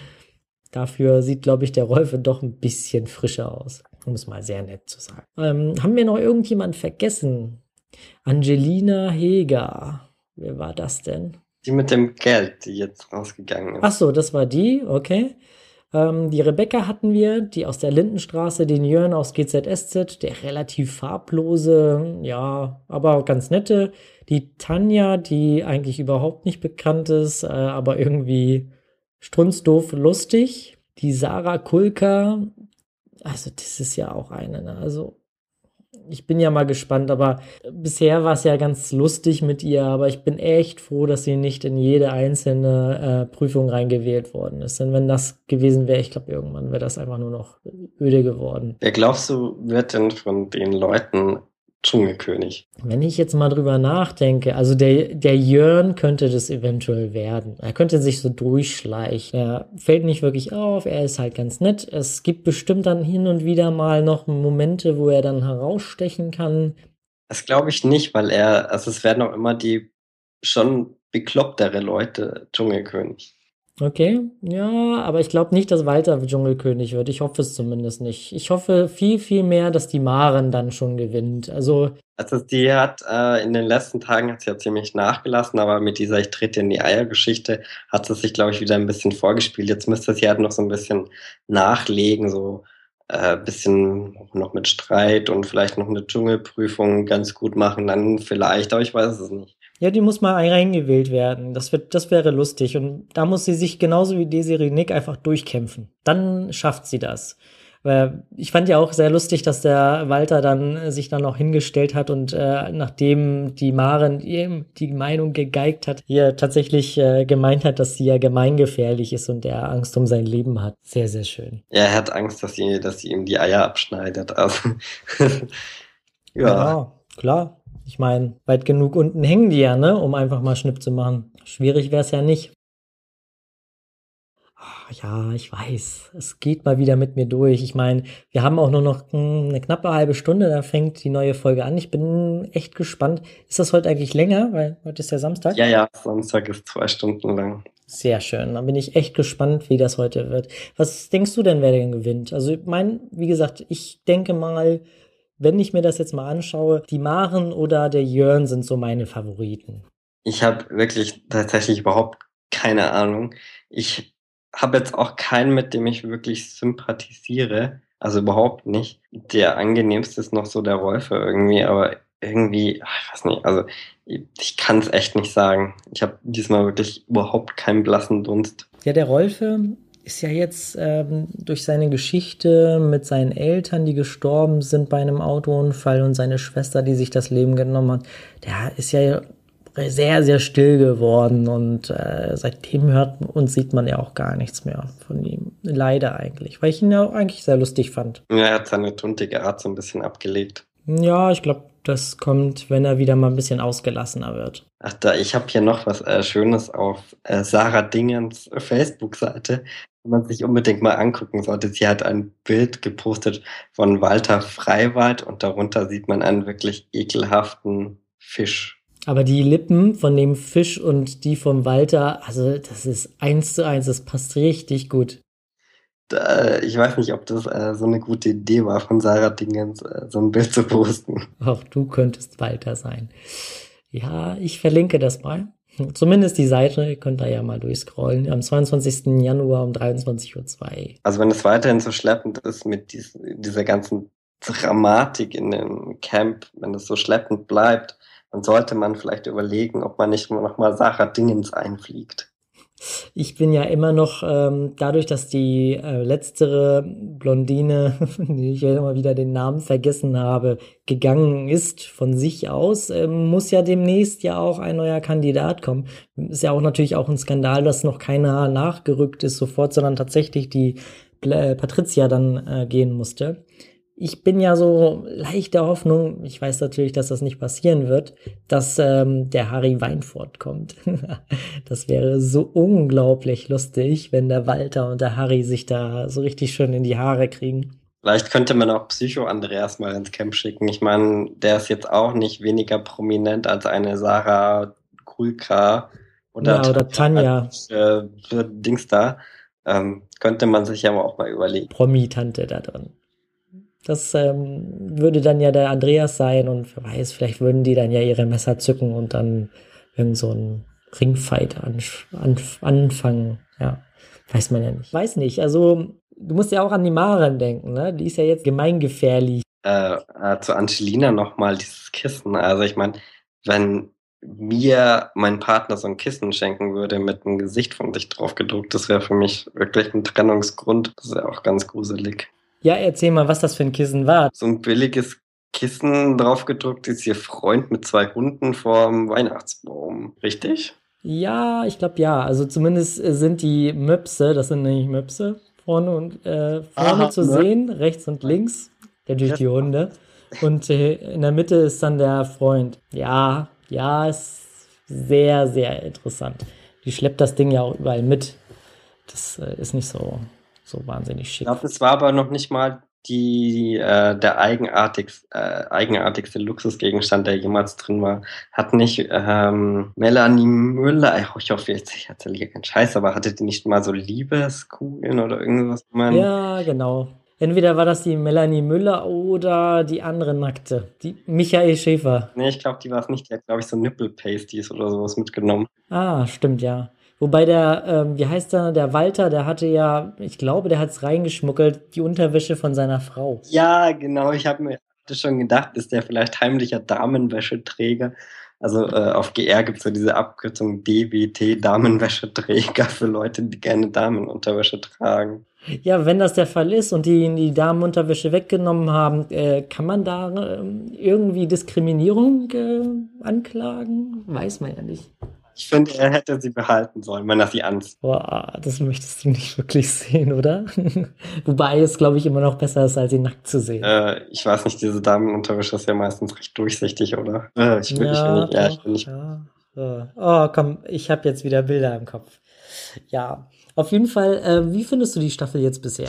Dafür sieht, glaube ich, der Rolfe doch ein bisschen frischer aus, um es mal sehr nett zu sagen. Haben wir noch irgendjemanden vergessen? Angelina Heger. Wer war das denn? die mit dem Geld, die jetzt rausgegangen ist. Ach so, das war die, okay. Die Rebecca hatten wir, die aus der Lindenstraße, den Jörn aus GZSZ, der relativ farblose, ja, aber ganz nette. Die Tanja, die eigentlich überhaupt nicht bekannt ist, aber irgendwie strunzdoof lustig. Die Sarah Kulka, also das ist ja auch eine, ne? Also ich bin ja mal gespannt, aber bisher war es ja ganz lustig mit ihr, aber ich bin echt froh, dass sie nicht in jede einzelne Prüfung reingewählt worden ist. Denn wenn das gewesen wäre, ich glaube, irgendwann wäre das einfach nur noch öde geworden. Wer glaubst du, wird denn von den Leuten Dschungelkönig? Wenn ich jetzt mal drüber nachdenke, also der Jörn könnte das eventuell werden. Er könnte sich so durchschleichen. Er fällt nicht wirklich auf, er ist halt ganz nett. Es gibt bestimmt dann hin und wieder mal noch Momente, wo er dann herausstechen kann. Das glaube ich nicht, weil also es werden auch immer die schon beklopptere Leute Dschungelkönig. Okay, ja, aber ich glaube nicht, dass Walter Dschungelkönig wird. Ich hoffe es zumindest nicht. Ich hoffe viel, viel mehr, dass die Maren dann schon gewinnt. Also die hat in den letzten Tagen hat sie ja ziemlich nachgelassen, aber mit dieser Ich trete in die Eier-Geschichte hat sie sich, glaube ich, wieder ein bisschen vorgespielt. Jetzt müsste sie halt noch so ein bisschen nachlegen, so ein bisschen noch mit Streit und vielleicht noch eine Dschungelprüfung ganz gut machen, dann vielleicht, aber ich weiß es nicht. ja, die muss mal reingewählt werden. Das wäre lustig. Und da muss sie sich genauso wie Desiree Nick einfach durchkämpfen. Dann schafft sie das. Ich fand ja auch sehr lustig, dass der Walter dann sich dann noch hingestellt hat und nachdem die Maren ihm die Meinung gegeigt hat, hier tatsächlich gemeint hat, dass sie ja gemeingefährlich ist und er Angst um sein Leben hat. Sehr, sehr schön. Ja, er hat Angst, dass sie ihm die Eier abschneidet. Also, ja, klar. Ich meine, weit genug unten hängen die ja, ne, um einfach mal Schnipp zu machen. Schwierig wäre es ja nicht. Ach, ja, ich weiß. Es geht mal wieder mit mir durch. Ich meine, wir haben auch nur noch eine knappe halbe Stunde, da fängt die neue Folge an. Ich bin echt gespannt. Ist das heute eigentlich länger? Weil heute ist ja Samstag. Ja, Samstag ist 2 Stunden lang. Sehr schön. Dann bin ich echt gespannt, wie das heute wird. Was denkst du denn, wer denn gewinnt? Also, wie gesagt, ich denke mal, wenn ich mir das jetzt mal anschaue, die Maren oder der Jörn sind so meine Favoriten. Ich habe wirklich tatsächlich überhaupt keine Ahnung. Ich habe jetzt auch keinen, mit dem ich wirklich sympathisiere. Also überhaupt nicht. Der angenehmste ist noch so der Rolfe irgendwie, aber irgendwie, ich weiß nicht, also ich kann es echt nicht sagen. Ich habe diesmal wirklich überhaupt keinen blassen Dunst. Ja, der Rolfe ist ja jetzt durch seine Geschichte mit seinen Eltern, die gestorben sind bei einem Autounfall und seine Schwester, die sich das Leben genommen hat, der ist ja sehr, sehr still geworden und seitdem hört und sieht man ja auch gar nichts mehr von ihm. Leider eigentlich, weil ich ihn ja eigentlich sehr lustig fand. Ja, er hat seine tuntige Art so ein bisschen abgelegt. Ja, ich glaube, das kommt, wenn er wieder mal ein bisschen ausgelassener wird. Ach, ich habe hier noch was Schönes auf Sarah Dingens Facebook-Seite, die man sich unbedingt mal angucken sollte. Sie hat ein Bild gepostet von Walter Freiwald und darunter sieht man einen wirklich ekelhaften Fisch. Aber die Lippen von dem Fisch und die vom Walter, also das ist 1:1, das passt richtig gut. Ich weiß nicht, ob das so eine gute Idee war von Sarah Dingens, so ein Bild zu posten. Auch du könntest Walter sein. Ja, ich verlinke das mal. Zumindest die Seite, ihr könnt da ja mal durchscrollen. Am 22. Januar um 23:02 Uhr. Also wenn es weiterhin so schleppend ist mit dieser ganzen Dramatik in dem Camp, wenn es so schleppend bleibt, dann sollte man vielleicht überlegen, ob man nicht noch mal Sarah Dingens einfliegt. Ich bin ja immer noch, dadurch, dass die letztere Blondine, die ich ja immer wieder den Namen vergessen habe, gegangen ist von sich aus, muss ja demnächst ja auch ein neuer Kandidat kommen. Ist ja auch natürlich auch ein Skandal, dass noch keiner nachgerückt ist sofort, sondern tatsächlich die Patricia dann gehen musste. Ich bin ja so leicht der Hoffnung, ich weiß natürlich, dass das nicht passieren wird, dass der Harry Weinfurt kommt. Das wäre so unglaublich lustig, wenn der Walter und der Harry sich da so richtig schön in die Haare kriegen. Vielleicht könnte man auch Psycho-Andreas mal ins Camp schicken. Ich meine, der ist jetzt auch nicht weniger prominent als eine Sarah Kulka oder Tanja. Dings da. Könnte man sich ja auch mal überlegen. Promi-Tante da drin. Das würde dann ja der Andreas sein und wer weiß, vielleicht würden die dann ja ihre Messer zücken und dann irgend so einen Ringfight anfangen. Ja, weiß man ja nicht. Weiß nicht, also du musst ja auch an die Maren denken, ne? Die ist ja jetzt gemeingefährlich. Zu Angelina nochmal dieses Kissen. Also ich meine, wenn mir mein Partner so ein Kissen schenken würde mit einem Gesicht von sich drauf gedruckt, das wäre für mich wirklich ein Trennungsgrund. Das wäre auch ganz gruselig. Ja, erzähl mal, was das für ein Kissen war. So ein billiges Kissen draufgedruckt ist ihr Freund mit 2 Hunden vorm Weihnachtsbaum. Richtig? Ja, ich glaube ja. Also zumindest sind die Möpse, das sind nämlich Möpse, vorne zu sehen, rechts und links, natürlich die Hunde. Und in der Mitte ist dann der Freund. Ja, ist sehr, sehr interessant. Die schleppt das Ding ja auch überall mit. Das ist nicht so wahnsinnig schick. Ich glaube, das war aber noch nicht mal der eigenartigste Luxusgegenstand, der jemals drin war. Hat nicht Melanie Müller, ich hoffe, ich erzähle hier keinen Scheiß, aber hatte die nicht mal so Liebeskugeln oder irgendwas? Ja, genau. Entweder war das die Melanie Müller oder die andere Nackte, die Michael Schäfer. Nee, ich glaube, die war es nicht. Die hat, glaube ich, so Nipple-Pasties oder sowas mitgenommen. Ah, stimmt, ja. Wobei wie heißt der Walter, der hatte ja, ich glaube, der hat es reingeschmuggelt, die Unterwäsche von seiner Frau. Ja, genau, ich hatte schon gedacht, ist der vielleicht heimlicher Damenwäscheträger? Also auf GR gibt es ja diese Abkürzung DWT, Damenwäscheträger, für Leute, die gerne Damenunterwäsche tragen. Ja, wenn das der Fall ist und die Damenunterwäsche weggenommen haben, kann man da irgendwie Diskriminierung anklagen? Weiß man ja nicht. Ich finde, er hätte sie behalten sollen, wenn er sie anzieht. Boah, das möchtest du nicht wirklich sehen, oder? Wobei es, glaube ich, immer noch besser ist, als sie nackt zu sehen. Ich weiß nicht, diese Damenunterwäsche ist ja meistens recht durchsichtig, oder? Ich will nicht. Ja. Oh, komm, ich habe jetzt wieder Bilder im Kopf. Ja, auf jeden Fall, wie findest du die Staffel jetzt bisher?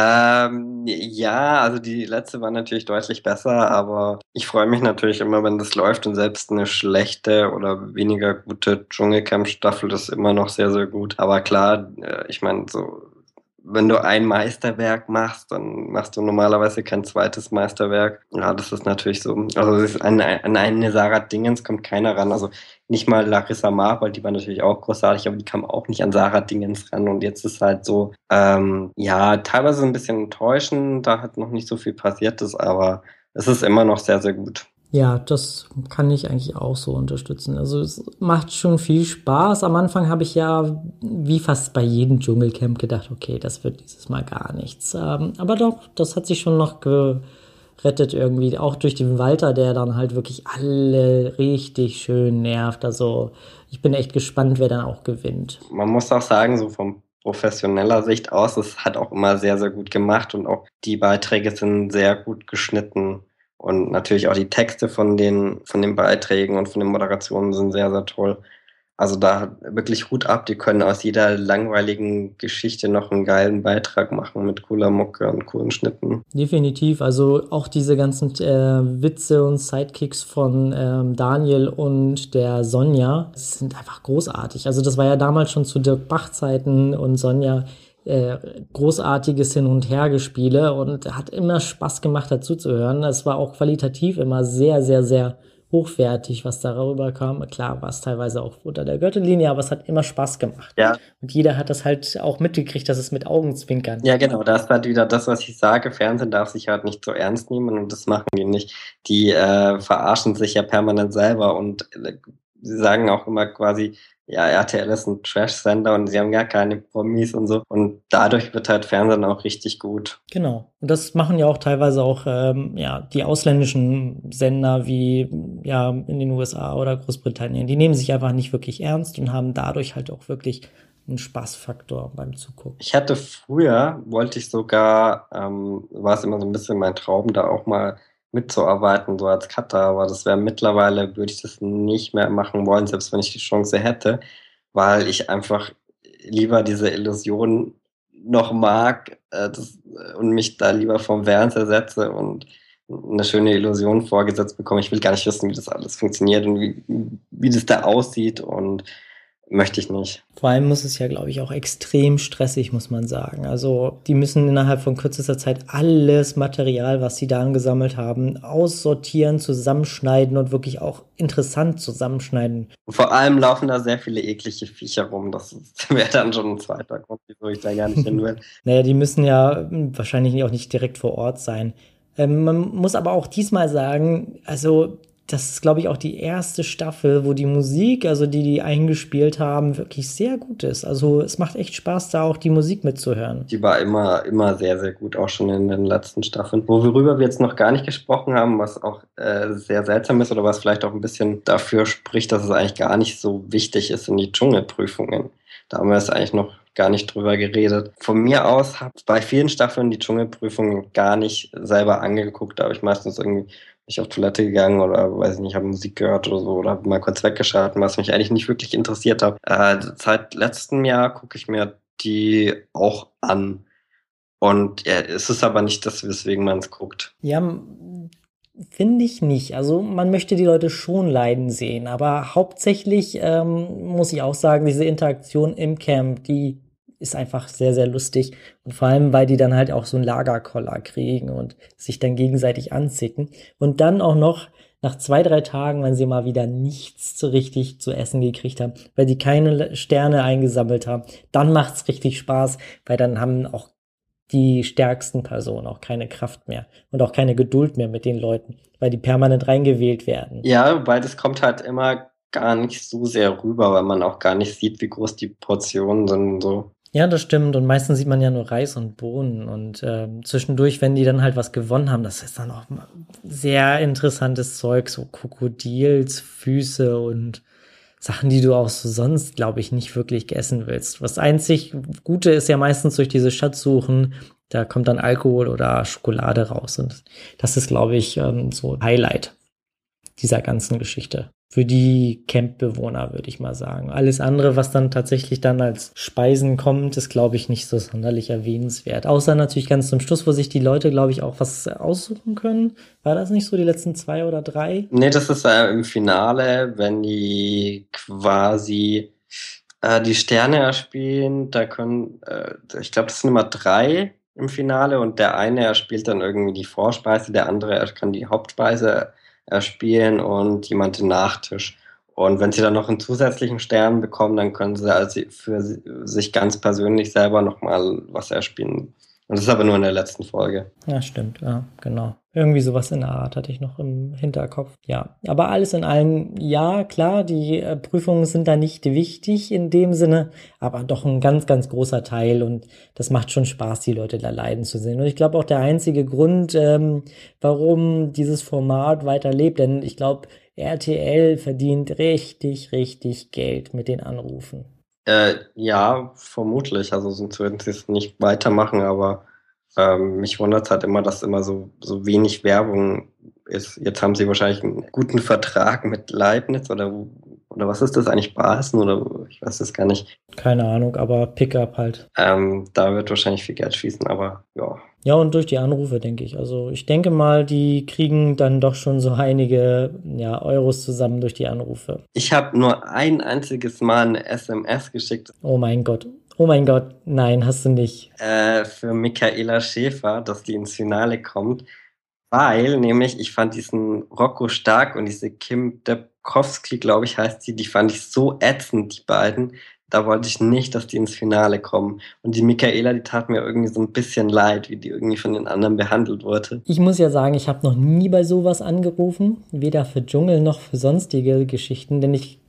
Ja, also die letzte war natürlich deutlich besser, aber ich freue mich natürlich immer, wenn das läuft und selbst eine schlechte oder weniger gute Dschungelcamp-Staffel ist immer noch sehr, sehr gut. Aber klar, ich meine, so, wenn du ein Meisterwerk machst, dann machst du normalerweise kein zweites Meisterwerk. Ja, das ist natürlich so. Also es ist an eine Sarah Dingens kommt keiner ran. Also nicht mal Larissa Marwoll, die war natürlich auch großartig, aber die kam auch nicht an Sarah Dingens ran. Und jetzt ist halt so, teilweise ein bisschen enttäuschend, da hat noch nicht so viel passiert ist, aber es ist immer noch sehr, sehr gut. Ja, das kann ich eigentlich auch so unterstützen. Also es macht schon viel Spaß. Am Anfang habe ich ja, wie fast bei jedem Dschungelcamp, gedacht, okay, das wird dieses Mal gar nichts. Aber doch, das hat sich schon noch rettet irgendwie, auch durch den Walter, der dann halt wirklich alle richtig schön nervt. Also ich bin echt gespannt, wer dann auch gewinnt. Man muss auch sagen, so von professioneller Sicht aus, es hat auch immer sehr, sehr gut gemacht und auch die Beiträge sind sehr gut geschnitten. Und natürlich auch die Texte von den Beiträgen und von den Moderationen sind sehr, sehr toll. Also da wirklich Hut ab, die können aus jeder langweiligen Geschichte noch einen geilen Beitrag machen mit cooler Mucke und coolen Schnitten. Definitiv, also auch diese ganzen Witze und Sidekicks von Daniel und der Sonja sind einfach großartig. Also das war ja damals schon zu Dirk Bach-Zeiten und Sonja großartiges Hin- und Hergespiele und hat immer Spaß gemacht dazu zu hören. Es war auch qualitativ immer sehr, sehr, sehr hochwertig, was darüber kam. Klar war es teilweise auch unter der Gürtellinie, aber es hat immer Spaß gemacht. Ja. Und jeder hat das halt auch mitgekriegt, dass es mit Augenzwinkern. Ja, genau, das ist halt wieder das, was ich sage. Fernsehen darf sich halt nicht so ernst nehmen und das machen die nicht. Die verarschen sich ja permanent selber und sie sagen auch immer quasi, ja, RTL ist ein Trash-Sender und sie haben gar keine Promis und so. Und dadurch wird halt Fernsehen auch richtig gut. Genau. Und das machen ja auch teilweise auch die ausländischen Sender wie ja in den USA oder Großbritannien. Die nehmen sich einfach nicht wirklich ernst und haben dadurch halt auch wirklich einen Spaßfaktor beim Zugucken. Ich hatte früher, wollte ich sogar, war es immer so ein bisschen mein Traum, da auch mal mitzuarbeiten, so als Cutter, aber das wäre mittlerweile, würde ich das nicht mehr machen wollen, selbst wenn ich die Chance hätte, weil ich einfach lieber diese Illusion noch mag und mich da lieber vom Fernseher setze und eine schöne Illusion vorgesetzt bekomme. Ich will gar nicht wissen, wie das alles funktioniert und wie das da aussieht und möchte ich nicht. Vor allem muss es ja, glaube ich, auch extrem stressig, muss man sagen. Also die müssen innerhalb von kürzester Zeit alles Material, was sie da angesammelt haben, aussortieren, zusammenschneiden und wirklich auch interessant zusammenschneiden. Vor allem laufen da sehr viele eklige Viecher rum. Das wäre dann schon ein zweiter Grund, wieso ich da gar nicht hin will. Naja, die müssen ja wahrscheinlich auch nicht direkt vor Ort sein. Man muss aber auch diesmal sagen, also das ist, glaube ich, auch die erste Staffel, wo die Musik, also die eingespielt haben, wirklich sehr gut ist. Also es macht echt Spaß, da auch die Musik mitzuhören. Die war immer sehr, sehr gut, auch schon in den letzten Staffeln. Worüber wir jetzt noch gar nicht gesprochen haben, was auch sehr seltsam ist oder was vielleicht auch ein bisschen dafür spricht, dass es eigentlich gar nicht so wichtig ist, sind die Dschungelprüfungen. Da haben wir jetzt eigentlich noch gar nicht drüber geredet. Von mir aus habe ich bei vielen Staffeln die Dschungelprüfungen gar nicht selber angeguckt. Da habe ich meistens irgendwie nicht auf Toilette gegangen oder weiß ich nicht, habe Musik gehört oder so oder habe mal kurz weggeschalten, was mich eigentlich nicht wirklich interessiert hat. Seit letztem Jahr gucke ich mir die auch an. Und ja, es ist aber nicht das, weswegen man es guckt. Ja, finde ich nicht. Also man möchte die Leute schon leiden sehen, aber hauptsächlich muss ich auch sagen, diese Interaktion im Camp, die ist einfach sehr, sehr lustig. Und vor allem, weil die dann halt auch so einen Lagerkoller kriegen und sich dann gegenseitig anzicken. Und dann auch noch nach 2-3 Tagen, wenn sie mal wieder nichts so richtig zu essen gekriegt haben, weil die keine Sterne eingesammelt haben, dann macht's richtig Spaß, weil dann haben auch die stärksten Personen auch keine Kraft mehr und auch keine Geduld mehr mit den Leuten, weil die permanent reingewählt werden. Ja, weil das kommt halt immer gar nicht so sehr rüber, weil man auch gar nicht sieht, wie groß die Portionen sind und so. Ja, das stimmt. Und meistens sieht man ja nur Reis und Bohnen. Und zwischendurch, wenn die dann halt was gewonnen haben, das ist dann auch sehr interessantes Zeug, so Krokodilsfüße und Sachen, die du auch so sonst, glaube ich, nicht wirklich essen willst. Was einzig Gute ist ja meistens durch diese Schatzsuchen, da kommt dann Alkohol oder Schokolade raus. Und das ist, glaube ich, so Highlight dieser ganzen Geschichte. Für die Campbewohner, würde ich mal sagen. Alles andere, was dann tatsächlich dann als Speisen kommt, ist, glaube ich, nicht so sonderlich erwähnenswert. Außer natürlich ganz zum Schluss, wo sich die Leute, glaube ich, auch was aussuchen können. War das nicht so, die letzten 2 oder 3? Nee, das ist im Finale, wenn die quasi die Sterne erspielen, da können, ich glaube, das sind immer 3 im Finale und der eine erspielt dann irgendwie die Vorspeise, der andere kann die Hauptspeise erspielen und jemand den Nachtisch. Und wenn sie dann noch einen zusätzlichen Stern bekommen, dann können sie also für sich ganz persönlich selber nochmal was erspielen. Und das ist aber nur in der letzten Folge. Ja, stimmt, ja, genau. Irgendwie sowas in der Art hatte ich noch im Hinterkopf. Ja, aber alles in allem, ja, klar, die Prüfungen sind da nicht wichtig in dem Sinne, aber doch ein ganz, ganz großer Teil und das macht schon Spaß, die Leute da leiden zu sehen. Und ich glaube auch der einzige Grund, warum dieses Format weiterlebt, denn ich glaube, RTL verdient richtig, richtig Geld mit den Anrufen. Ja, vermutlich. Also sonst würden sie es nicht weitermachen, aber mich wundert es halt immer, dass immer so wenig Werbung ist. Jetzt haben sie wahrscheinlich einen guten Vertrag mit Leibniz oder was ist das eigentlich, Basen oder ich weiß es gar nicht. Keine Ahnung, aber Pickup halt. Da wird wahrscheinlich viel Geld fließen, aber ja. Ja, und durch die Anrufe, denke ich. Also ich denke mal, die kriegen dann doch schon so einige Euros zusammen durch die Anrufe. Ich habe nur ein einziges Mal eine SMS geschickt Oh mein Gott. Oh mein Gott. Nein, hast du nicht. für Michaela Schäfer, dass die ins Finale kommt, weil nämlich ich fand diesen Rocco Stark und diese Kim Debkowski, glaube ich, heißt die fand ich so ätzend, die beiden. Da wollte ich nicht, dass die ins Finale kommen. Und die Michaela, die tat mir irgendwie so ein bisschen leid, wie die irgendwie von den anderen behandelt wurde. Ich muss ja sagen, ich habe noch nie bei sowas angerufen, weder für Dschungel noch für sonstige Geschichten, denn ich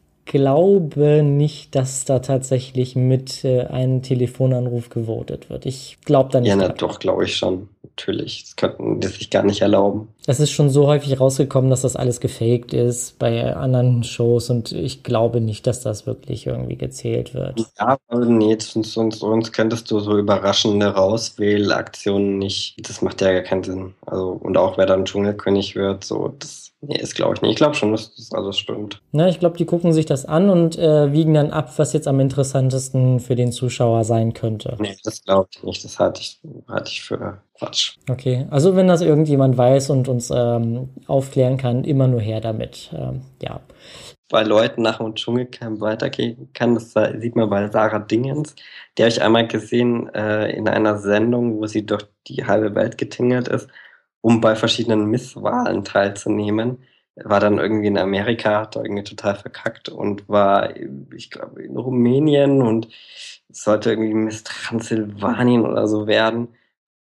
glaube nicht, dass da tatsächlich mit einem Telefonanruf gewotet wird. Ich glaube da nicht Ja, na dran. doch, glaube ich schon. Natürlich. Das könnten die sich gar nicht erlauben. Es ist schon so häufig rausgekommen, dass das alles gefaked ist bei anderen Shows und ich glaube nicht, dass das wirklich irgendwie gezählt wird. Ja, aber nee, sonst könntest du so überraschende Rauswählaktionen nicht. Das macht ja gar keinen Sinn. Also, und auch wer dann Dschungelkönig wird, so, das ist, glaube ich nicht. Ich glaube schon, dass das alles stimmt. Na, ich glaube, die gucken sich das an und wiegen dann ab, was jetzt am interessantesten für den Zuschauer sein könnte. Nee, das glaube ich nicht. Das halte ich für Quatsch. Okay, also wenn das irgendjemand weiß und uns aufklären kann, immer nur her damit. Ja. Bei Leuten nach dem Dschungelcamp weitergehen kann, das sieht man bei Sarah Dingens. Die habe ich einmal gesehen in einer Sendung, wo sie durch die halbe Welt getingelt ist, um bei verschiedenen Misswahlen teilzunehmen. War dann irgendwie in Amerika, hat da irgendwie total verkackt und war, ich glaube, in Rumänien und sollte irgendwie Miss Transsilvanien oder so werden.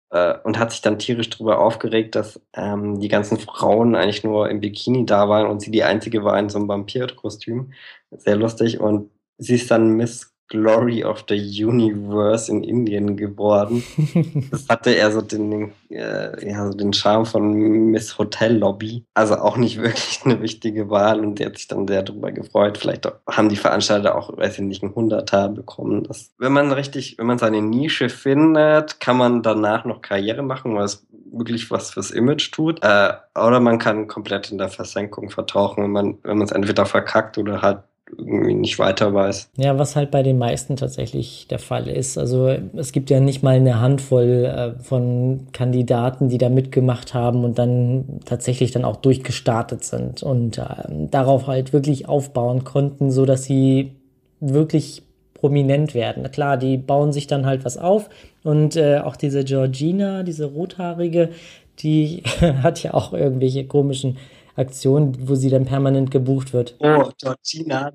Und hat sich dann tierisch darüber aufgeregt, dass die ganzen Frauen eigentlich nur im Bikini da waren und sie die einzige war in so einem Vampirkostüm. Sehr lustig. Und sie ist dann Miss Glory of the Universe in Indien geworden. Das hatte eher so so den Charme von Miss Hotel Lobby. Also auch nicht wirklich eine wichtige Wahl und der hat sich dann sehr darüber gefreut. Vielleicht haben die Veranstalter auch, weiß ich nicht, einen Hunderter bekommen. Wenn man seine Nische findet, kann man danach noch Karriere machen, weil es wirklich was fürs Image tut. Oder man kann komplett in der Versenkung vertauchen, wenn man es entweder verkackt oder halt irgendwie nicht weiter weiß. Ja, was halt bei den meisten tatsächlich der Fall ist. Also es gibt ja nicht mal eine Handvoll von Kandidaten, die da mitgemacht haben und dann tatsächlich dann auch durchgestartet sind und darauf halt wirklich aufbauen konnten, so dass sie wirklich prominent werden. Na klar, die bauen sich dann halt was auf und auch diese Georgina, diese Rothaarige, die hat ja auch irgendwelche komischen Aktion, wo sie dann permanent gebucht wird. Oh, Georgina,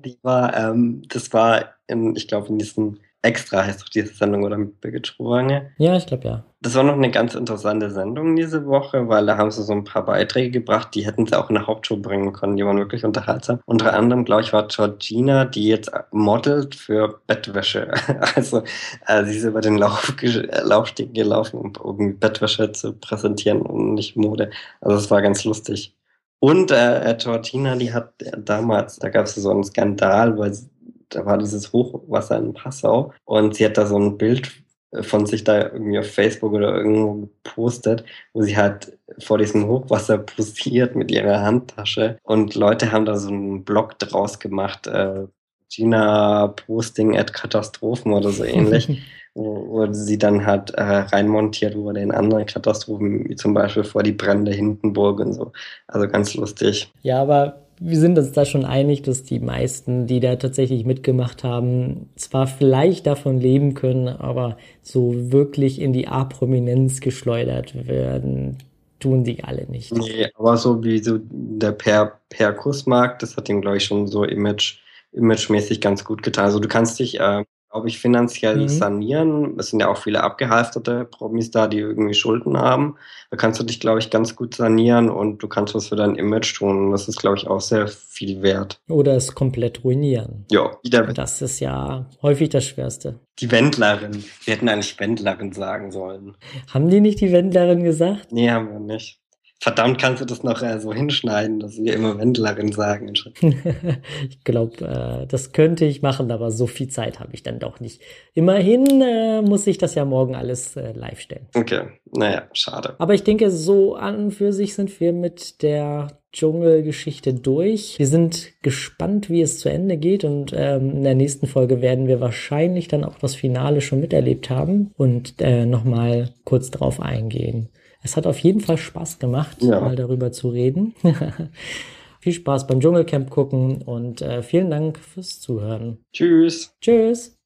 das war ich glaube, in diesem Extra heißt doch diese Sendung, oder mit Birgit Schrowange. Ja, ich glaube ja. Das war noch eine ganz interessante Sendung diese Woche, weil da haben sie so ein paar Beiträge gebracht, die hätten sie auch in der Hauptshow bringen können, die waren wirklich unterhaltsam. Unter anderem, glaube ich, war Georgina, die jetzt modelt für Bettwäsche. Also sie ist über den Laufsteg gelaufen, um irgendwie Bettwäsche zu präsentieren und nicht Mode. Also es war ganz lustig. Und Georgina, die hat damals, da gab es so einen Skandal, weil da war dieses Hochwasser in Passau und sie hat da so ein Bild von sich da irgendwie auf Facebook oder irgendwo gepostet, wo sie halt vor diesem Hochwasser posiert mit ihrer Handtasche und Leute haben da so einen Blog draus gemacht, Gina Posting at Katastrophen oder so ähnlich, wo sie dann halt reinmontiert wurde in andere Katastrophen, wie zum Beispiel vor die Brände Hindenburg und so. Also ganz lustig. Ja, aber wir sind uns da schon einig, dass die meisten, die da tatsächlich mitgemacht haben, zwar vielleicht davon leben können, aber so wirklich in die A-Prominenz geschleudert werden, tun die alle nicht. Nee, aber so wie so der Per Kussmark, das hat ihm, glaube ich, schon so imagemäßig ganz gut getan. Also du kannst dich, glaube glaube ich, finanziell sanieren. Es sind ja auch viele abgehalfterte Promis da, die irgendwie Schulden haben. Da kannst du dich, glaube ich, ganz gut sanieren und du kannst was für dein Image tun. Das ist, glaube ich, auch sehr viel wert. Oder es komplett ruinieren. Ja, Das ist ja häufig das Schwerste. Die Wendlerin. Wir hätten eigentlich Wendlerin sagen sollen. Haben die nicht die Wendlerin gesagt? Nee, haben wir nicht. Verdammt, kannst du das noch so hinschneiden, dass wir immer Wendlerin sagen? Ich glaube, das könnte ich machen, aber so viel Zeit habe ich dann doch nicht. Immerhin muss ich das ja morgen alles live stellen. Okay, naja, schade. Aber ich denke, so an und für sich sind wir mit der Dschungelgeschichte durch. Wir sind gespannt, wie es zu Ende geht und in der nächsten Folge werden wir wahrscheinlich dann auch das Finale schon miterlebt haben und nochmal kurz drauf eingehen. Es hat auf jeden Fall Spaß gemacht, mal darüber zu reden. Viel Spaß beim Dschungelcamp gucken und vielen Dank fürs Zuhören. Tschüss. Tschüss.